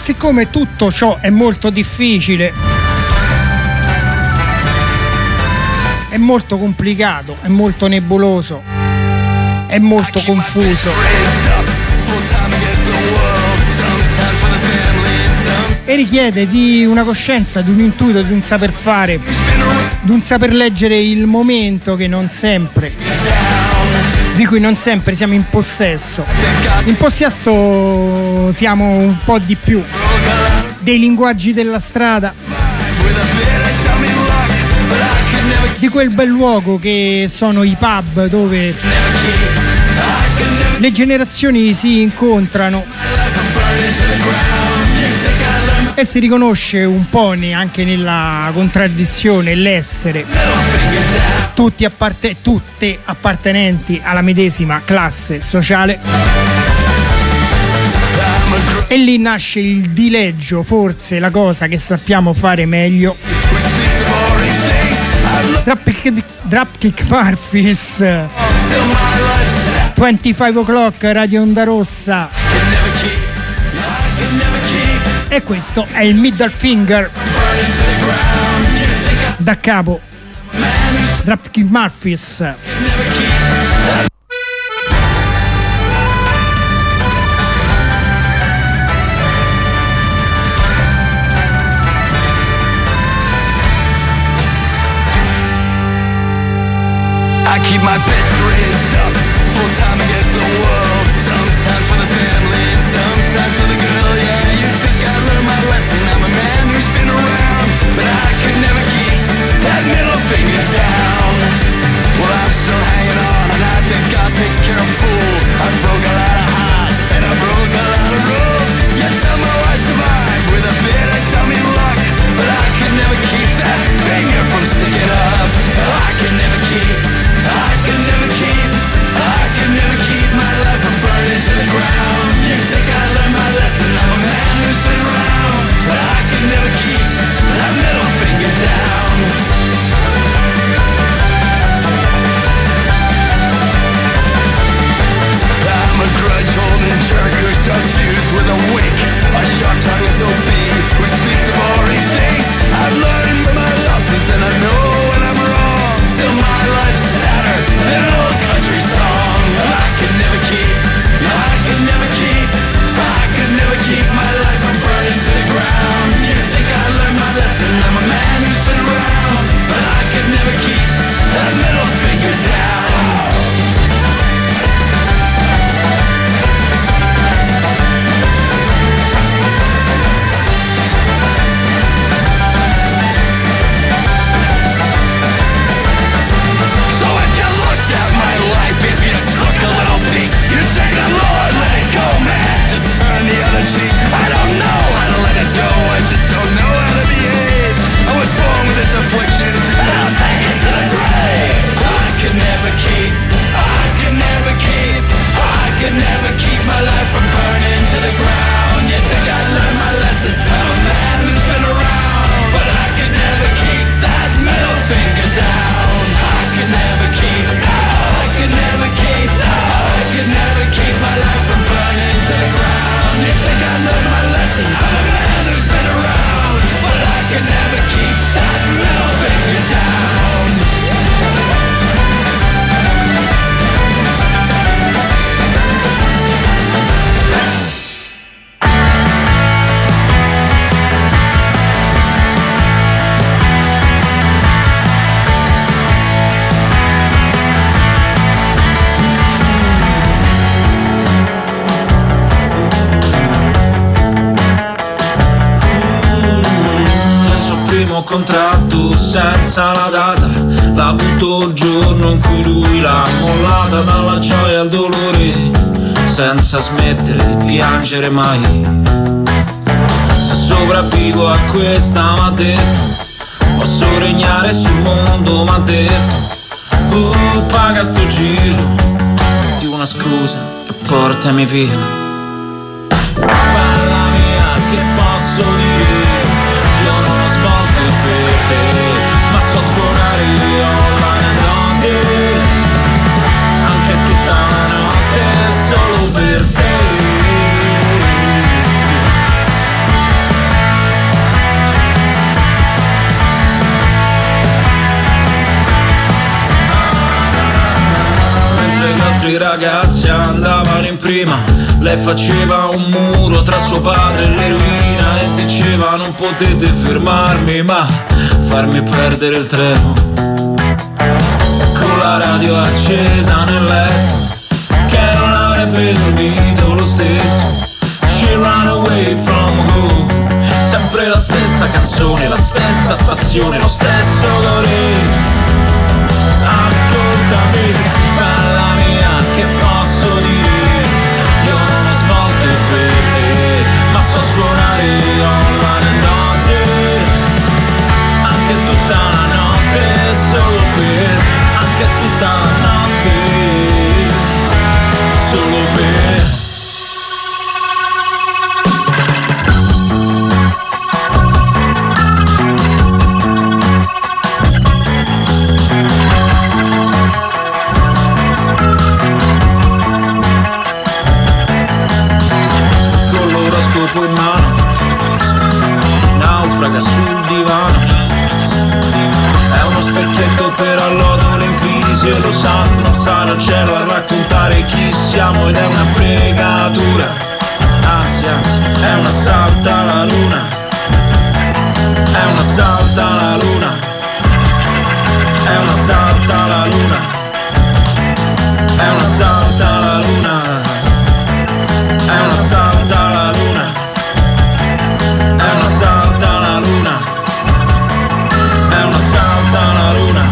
siccome tutto ciò è molto difficile, è molto complicato, è molto nebuloso, è molto confuso e richiede di una coscienza, di un intuito, di un saper fare, di un saper leggere il momento che non sempre, di cui non sempre siamo in possesso. In possesso siamo un po' di più dei linguaggi della strada, di quel bel luogo che sono i pub dove le generazioni si incontrano e si riconosce un po' neanche nella contraddizione l'essere tutte appartenenti alla medesima classe sociale. E lì nasce il dileggio, forse la cosa che sappiamo fare meglio. Dropkick Murphys, 25 o'clock, Radio Onda Rossa. E questo è il middle finger da capo. Dropkick Murphys. I keep my fist raised up, full time against the world. Sometimes for the family, and sometimes for the girl. Yeah, you'd think I learned my lesson. I'm a man who's been around, but I could never keep that middle finger down. Well, I'm still hanging on, and I think God takes care of fools. I broke a lot of hearts, and I broke a lot of rules. Yet somehow I survived with a bit of dummy luck. But I could never keep that finger from sticking up. I could never keep my life from burning to the ground. You think I learned my lesson? I'm a man who's been around, but I can never keep that middle finger down. I'm a grudge-holding jerk who starts feuds with a wink. A sharp-tongued SOB who speaks the boring things. I've learned from my losses and I know when I'm wrong. Still my life's sadder than an old country song. I could never keep my life from burning to the ground. You think I learned my lesson? I'm a man who's been around, but I could never keep that middle finger down. So if you looked at my life, if you took a little peek, you'd say, "Good Lord, let it go, man. Just turn the other cheek." I don't know how to let it go, I just don't know how to behave. I was born with this affliction, and I'll take it to the grave. I could never keep my life from burning to the ground. You think I learned my lesson? I'm a man who's been around, but I could never keep that middle finger down. I could never keep my life from burning to the ground. You think I learned my lesson? I'm a man who's been around, but I could never keep that middle finger down. Contratto senza la data, l'ha avuto il giorno in cui lui l'ha mollata, dalla gioia al dolore senza smettere di piangere mai. Sopravvivo a questa, m'ha detto, posso regnare sul mondo, m'ha detto, paga sto giro di una scusa e portami via. Bella mia, che posso dire? Io non ho svolto per te, ma so suonare online a notte, anche tutta la notte solo per te. prima lei faceva un muro tra suo padre e l'eroina e diceva non potete fermarmi ma farmi perdere il treno. Con la radio accesa nel letto che non avrebbe dormito lo stesso. She ran away from home. Sempre la stessa canzone, la stessa stazione, lo stesso colore. Ascoltami, bella mia, che posso dire? Io non ho svolte per te, ma so suonare online and dance. Anche tutta la notte, solo per, anche tutta la notte, solo per. In mano, naufraga sul divano. È uno specchietto per allodole in crisi e lo sanno, sale al cielo a raccontare chi siamo ed è una fregatura. Anzi, è una salta alla luna. È una salta alla luna. È una salta alla luna. È una salta alla luna. È una salta alla luna. È una salta alla luna. È una salta alla luna.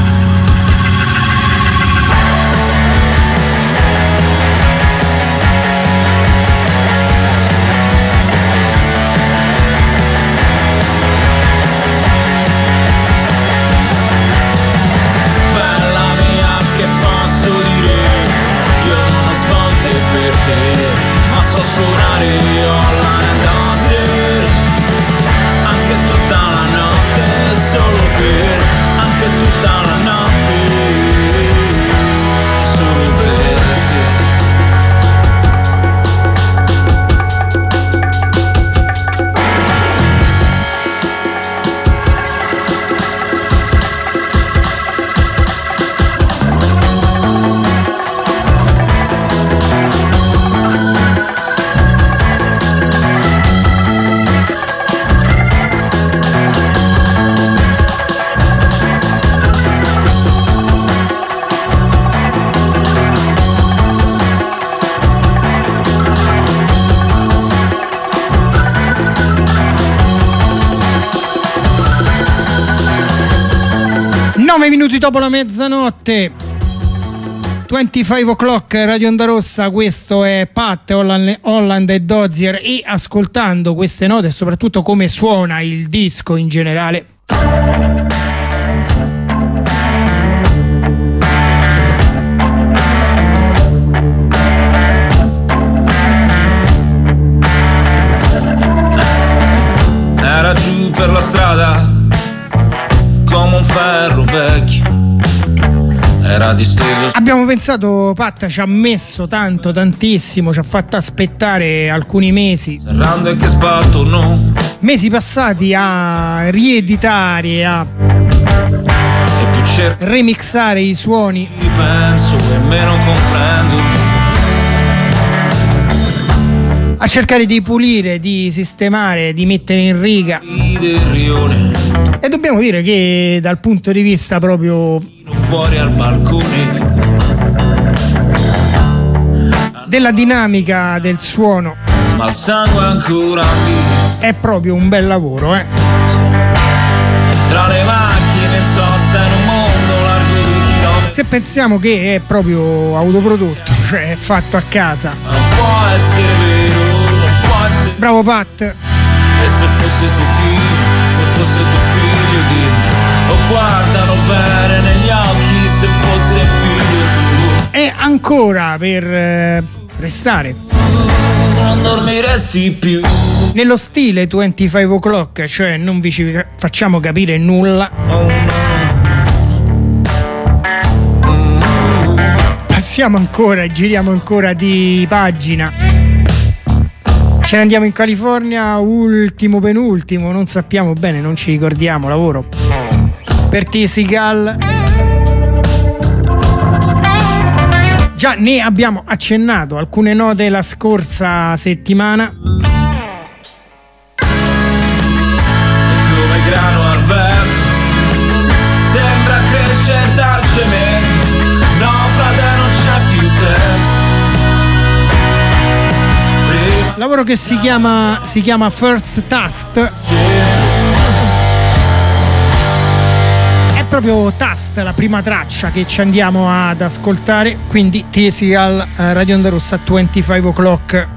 Bella mia, che posso dire? Io non ho svolte per te, ma so suonare online and dance. Anche tutta la notte, solo per, anche tutta la notte, solo per te. Minuti dopo la mezzanotte, 25 o'clock, Radio Onda Rossa. Questo è Pat, Holland e Dozier, e ascoltando queste note e soprattutto come suona il disco in generale, era giù per la strada come un ferro vecchio, era disteso. Abbiamo pensato, Pat ci ha messo tanto, tantissimo, ci ha fatto aspettare alcuni mesi, Serrando e che sbatto, no. mesi passati, a rieditare, a remixare i suoni. Penso e meno comprendo, a cercare di pulire, di sistemare, di mettere in riga. E dobbiamo dire che dal punto di vista proprio fuori al balcone della dinamica del suono, ma il sangue ancora lì. È proprio un bel lavoro, Tra le macchine in sosta in un mondo largo di chilometri. Se pensiamo che è proprio autoprodotto, cioè è fatto a casa. Non può essere vero, non può essere. Bravo Pat. E se fosse tuo figlio, se fosse tuo figlio, dimmi. Lo guardano bene negli occhi, se fosse figlio tuo. E ancora per restare non dormiresti più nello stile 25 o'clock, cioè non vi ci facciamo capire nulla. Passiamo ancora, giriamo ancora di pagina. Ce ne andiamo in California, ultimo penultimo, non sappiamo bene, non ci ricordiamo, lavoro per T. Seagal. Già ne abbiamo accennato alcune note la scorsa settimana. Come grano al vento, sembra crescere dal cemento. No frate, non c'è più tempo. Lavoro che si chiama First Taste. È proprio Taste la prima traccia che ci andiamo ad ascoltare, quindi T-Sigal, Radio Onda Rossa 25 o'clock.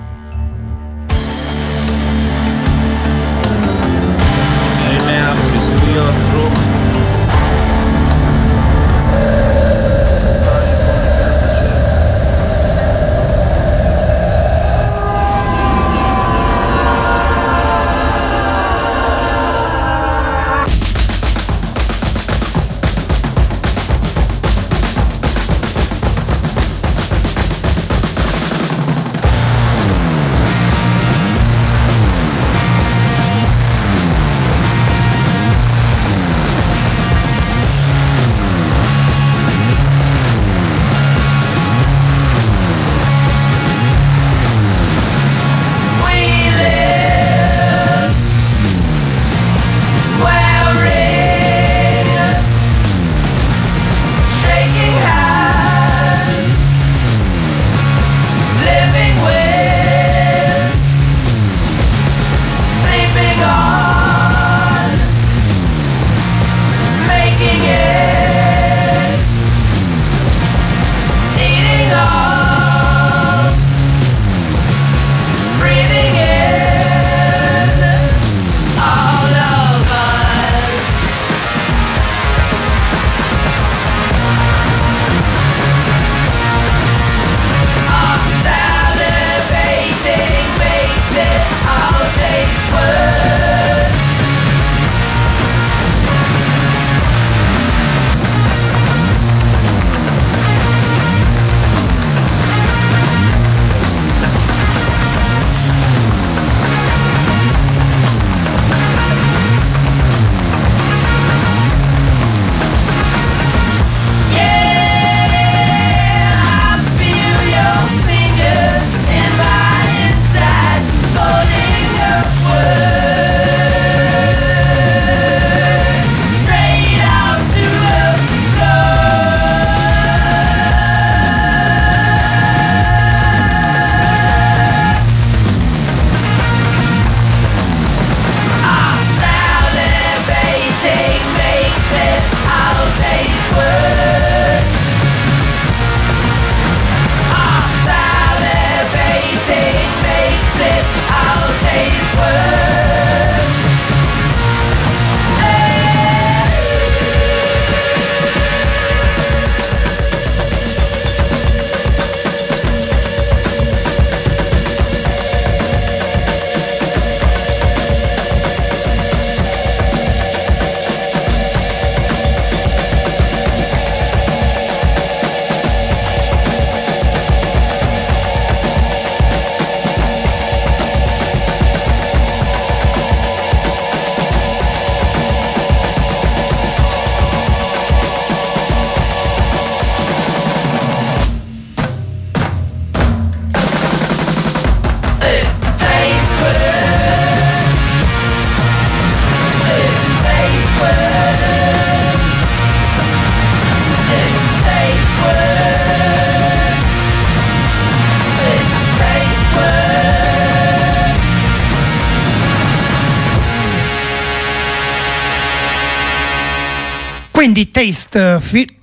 Quindi Taste,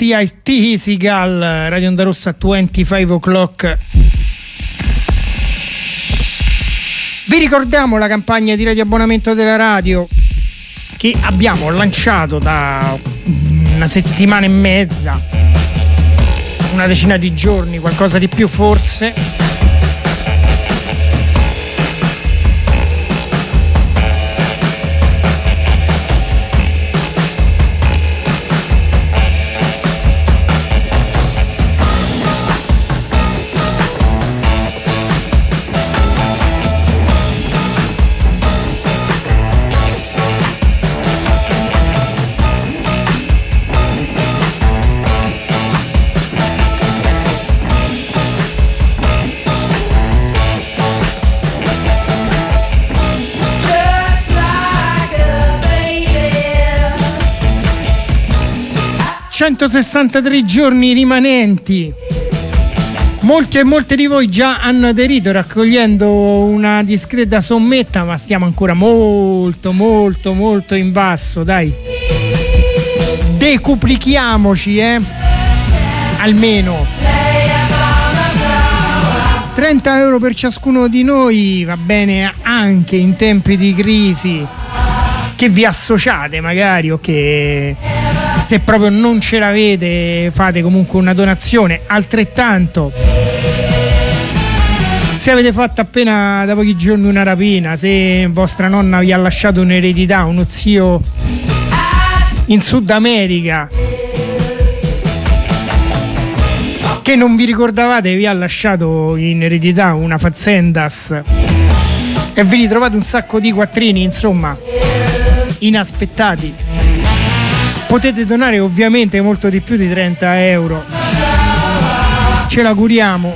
T-Sigal, Radio Onda Rossa 25 o'clock. Vi ricordiamo la campagna di radioabbonamento della radio che abbiamo lanciato da una settimana e mezza, una decina di giorni, qualcosa di più forse. 163 giorni rimanenti. Molti e molte di voi già hanno aderito raccogliendo una discreta sommetta, ma stiamo ancora molto in basso, dai. Decuplichiamoci, almeno 30 euro per ciascuno di noi, va bene anche in tempi di crisi, che vi associate magari o che se proprio non ce l'avete fate comunque una donazione, altrettanto se avete fatto appena da pochi giorni una rapina, se vostra nonna vi ha lasciato un'eredità, uno zio in Sud America che non vi ricordavate vi ha lasciato in eredità una fazzendas e vi ritrovate un sacco di quattrini, insomma, inaspettati, potete donare ovviamente molto di più di 30 euro, ce l'auguriamo.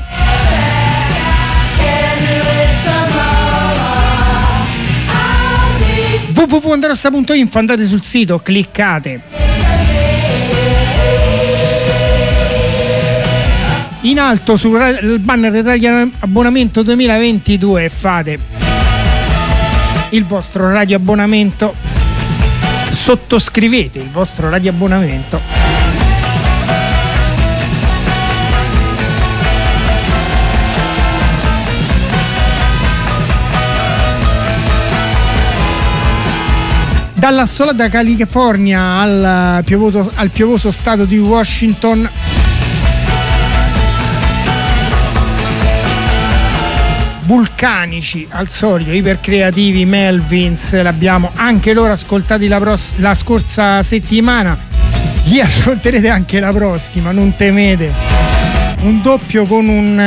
www.androssa.info, andate sul sito, cliccate in alto sul banner del radio abbonamento 2022 e fate il vostro radio abbonamento, sottoscrivete il vostro radio abbonamento. Dall'assolata California al piovoso stato di Washington, vulcanici al solito, ipercreativi, Melvins, l'abbiamo anche loro ascoltati la scorsa settimana, li ascolterete anche la prossima, non temete. Un doppio con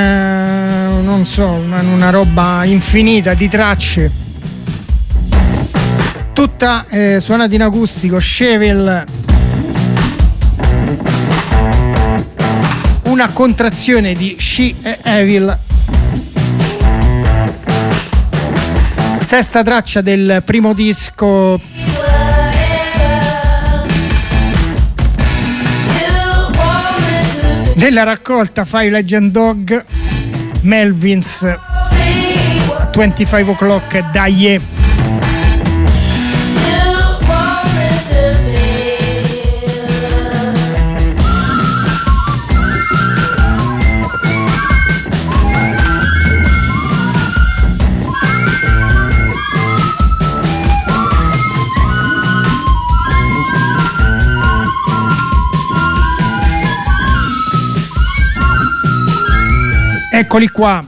una roba infinita di tracce, tutta suonata in acustico, Chevelle, una contrazione di She e Evil, sesta traccia del primo disco della raccolta Five Legend Dog, Melvins, 25 O'Clock, Dai. Eccoli qua.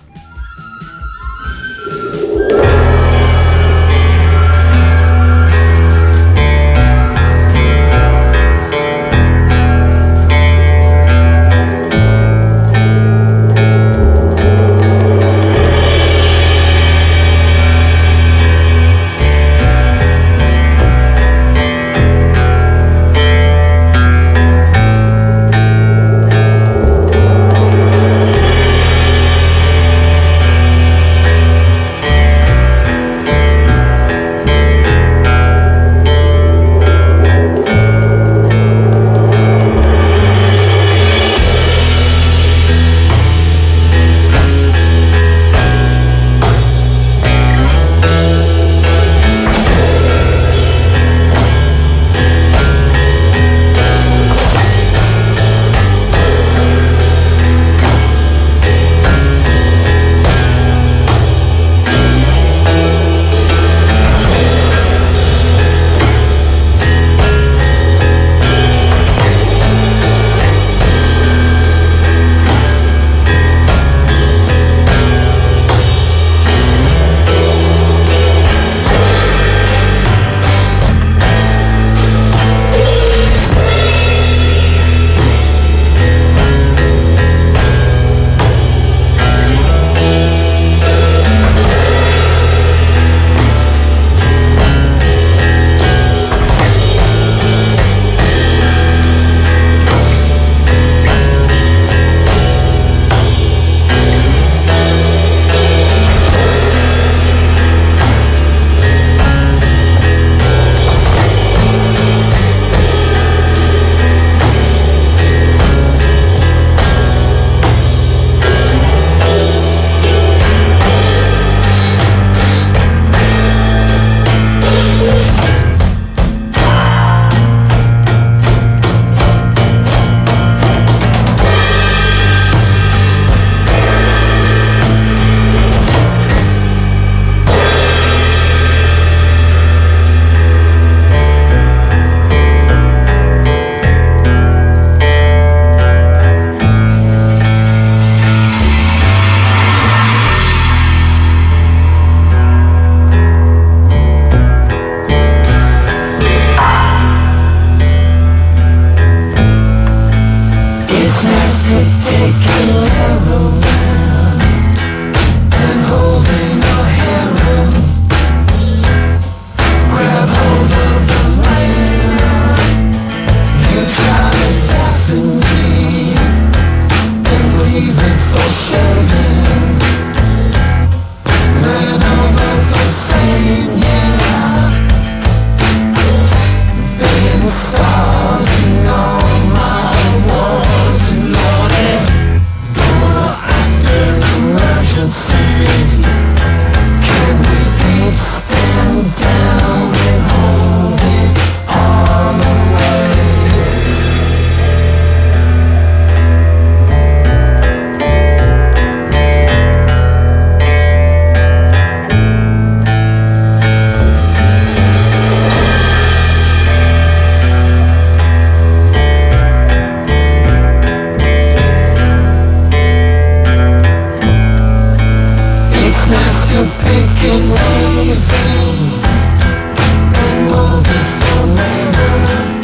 to pick and leaving and molded for labor.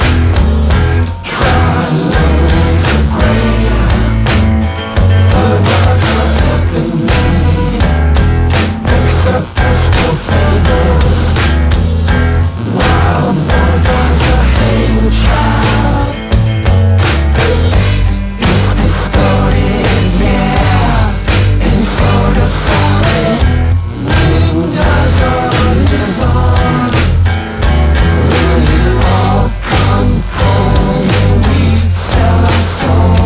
Try lines of gray, but what's not happening? Accept physical favors. Wild one was a hail child. It's distorted, yeah, and sort of solid. Windows all live on. Will you all come home and we sell our soul?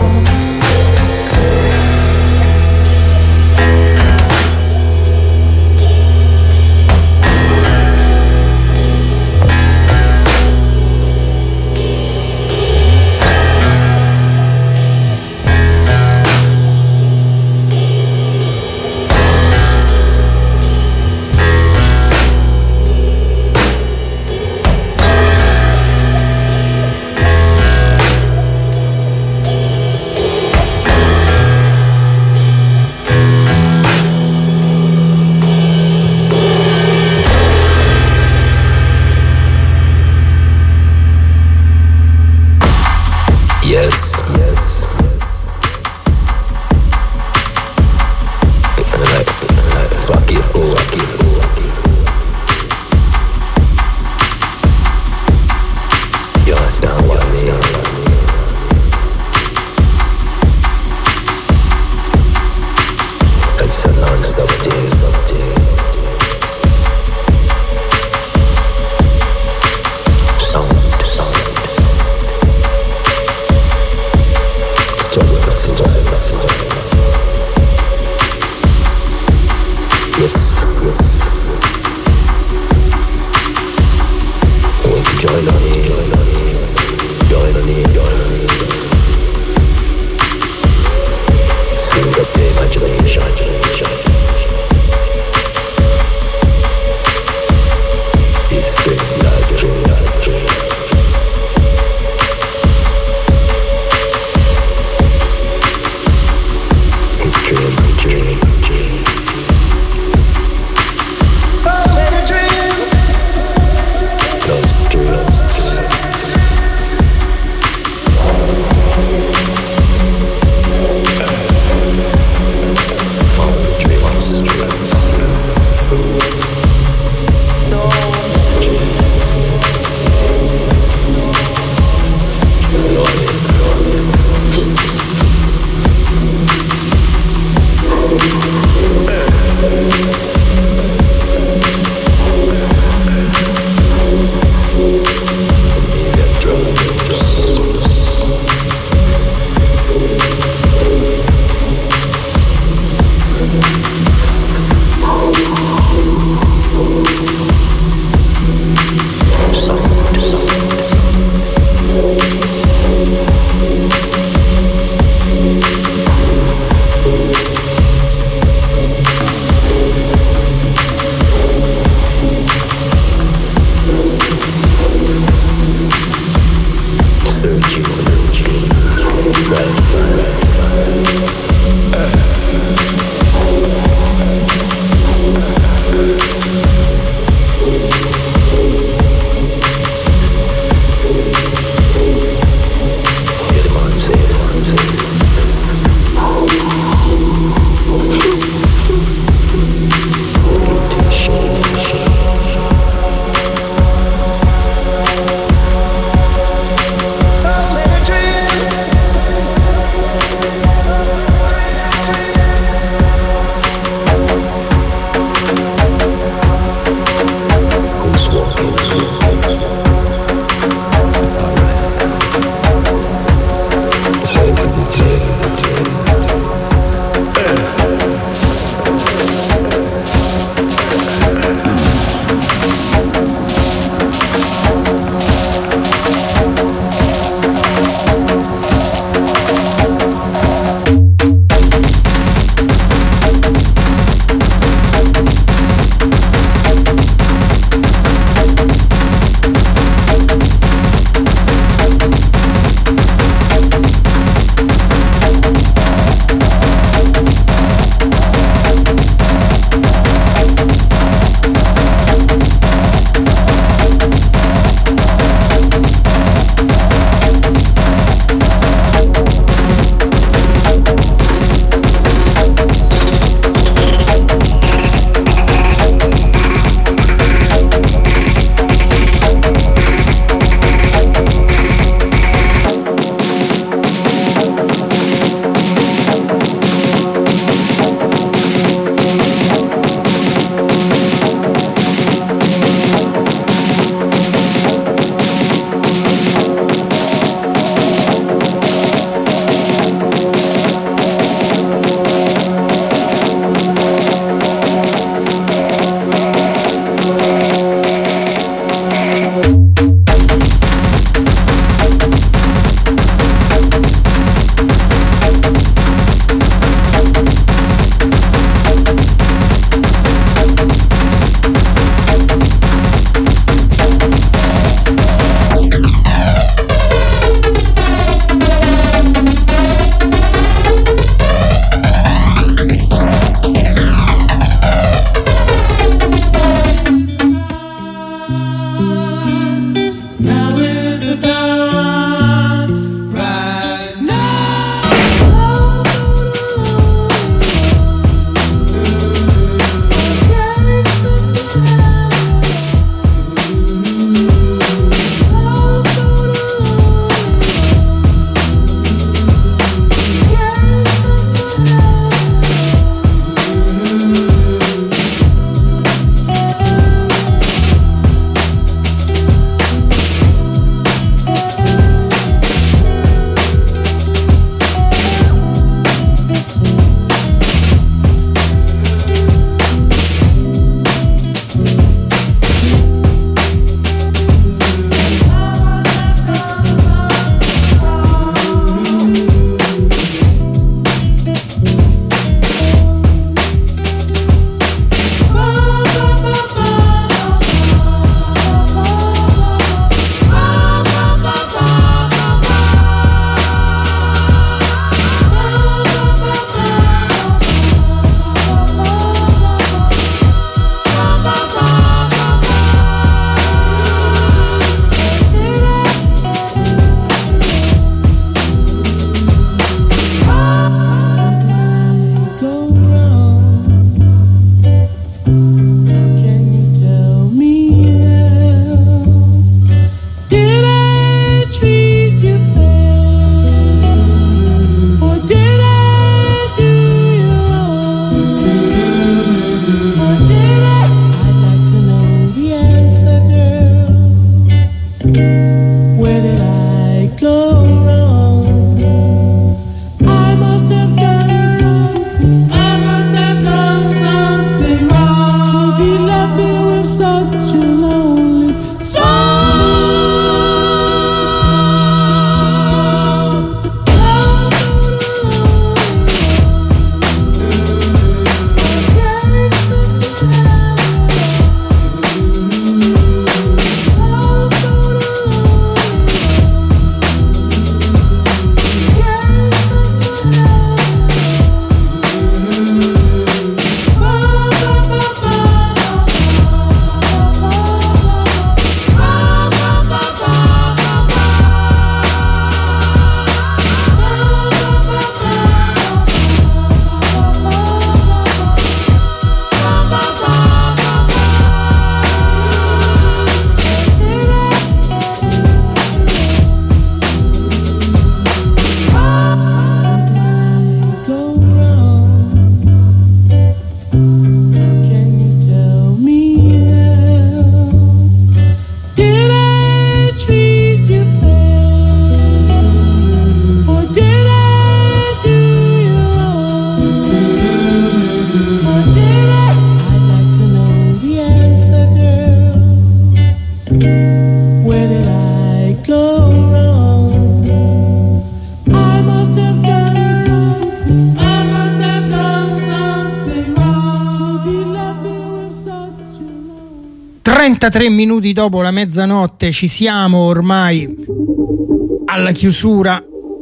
33 minuti dopo la mezzanotte, ci siamo ormai alla chiusura.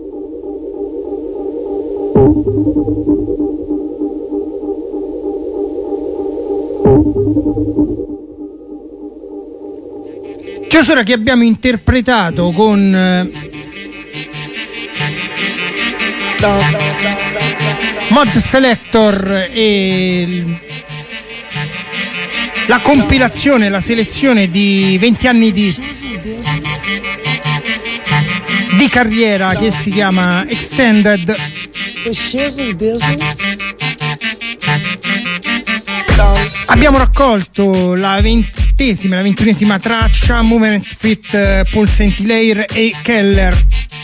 Chiusura che abbiamo interpretato con Mod Selector e la compilazione, la selezione di 20 anni di carriera che si chiama Extended. Abbiamo raccolto la 21esima traccia, Movement Fit, Paul Saint-Hilaire e Keller.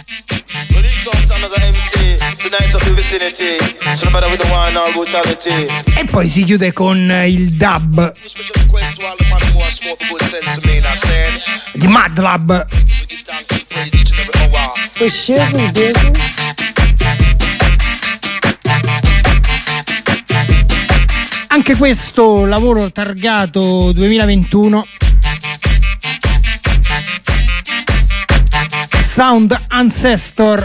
E poi si chiude con il dub di Madlab. Anche questo lavoro targato 2021, Sound Ancestor.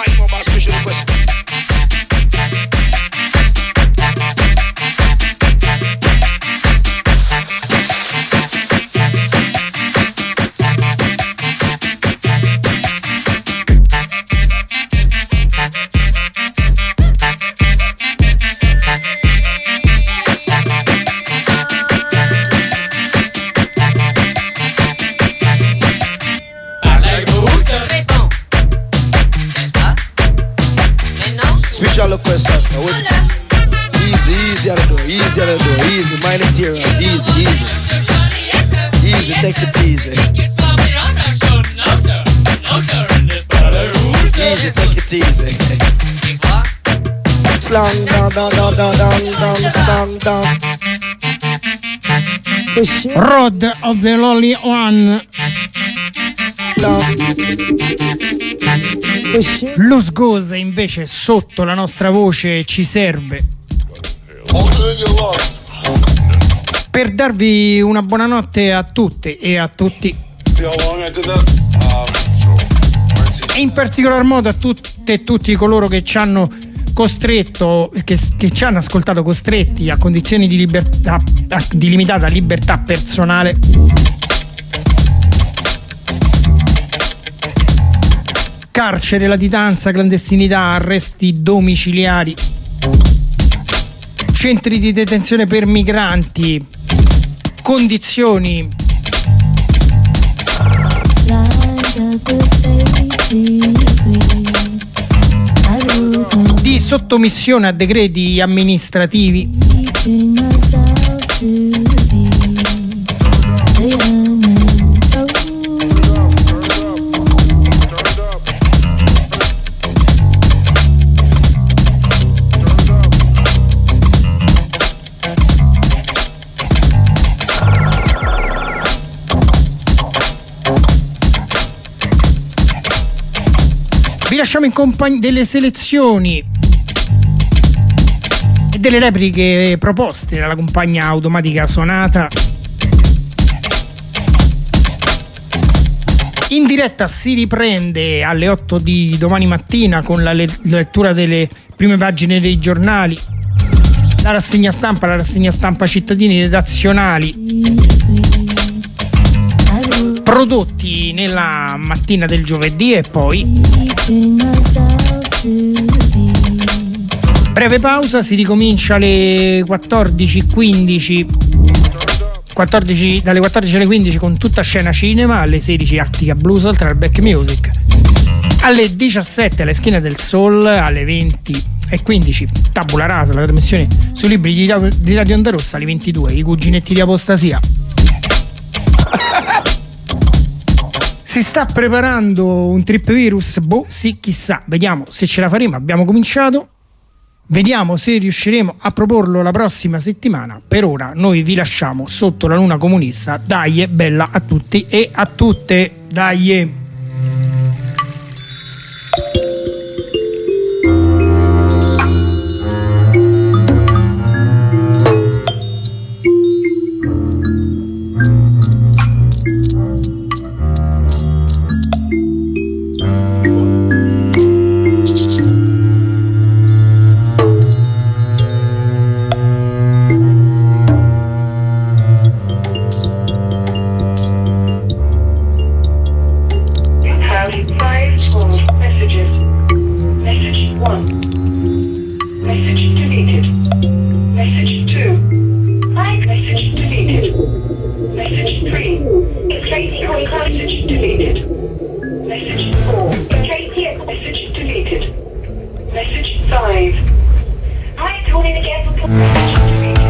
Easy out the door, easy out the door, easy, minor tear up, easy, easy. Easy, take it easy. Easy, take it easy. Slang down, down, down, down, down, down, slang down. Road of the Lonely One. Lo sgose invece sotto la nostra voce ci serve per darvi una buonanotte a tutte e a tutti, e in particolar modo a tutte e tutti coloro che ci hanno costretto, che ci hanno ascoltato costretti a condizioni di libertà, di limitata libertà personale. Carcere, latitanza, clandestinità, arresti domiciliari, centri di detenzione per migranti, condizioni di sottomissione a decreti amministrativi, lasciamo in compagnia delle selezioni e delle repliche proposte dalla compagna automatica Sonata. In diretta si riprende alle 8 di domani mattina con la lettura delle prime pagine dei giornali, la rassegna stampa cittadini redazionali prodotti nella mattina del giovedì, e poi breve pausa, si ricomincia alle 14:15, dalle 14 alle 15 con tutta scena cinema, alle 16 Arctica Blues oltre al Back Music, alle 17 alle Schiene del Soul, alle 20:15 Tabula Rasa, la trasmissione sui libri di Radio Onda Rossa, alle 22 i Cuginetti di Apostasia. Si sta preparando un trip virus? Boh, sì, chissà, vediamo se ce la faremo. Abbiamo cominciato, vediamo se riusciremo a proporlo la prossima settimana. Per ora noi vi lasciamo sotto la luna comunista. Dai, bella a tutti e a tutte, dai. Message 3. Tracy Coy's message deleted. Message 4. Tracy message deleted. Message 5. Hi, calling again for message deleted.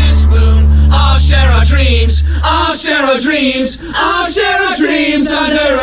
Dreams, I'll share our dreams under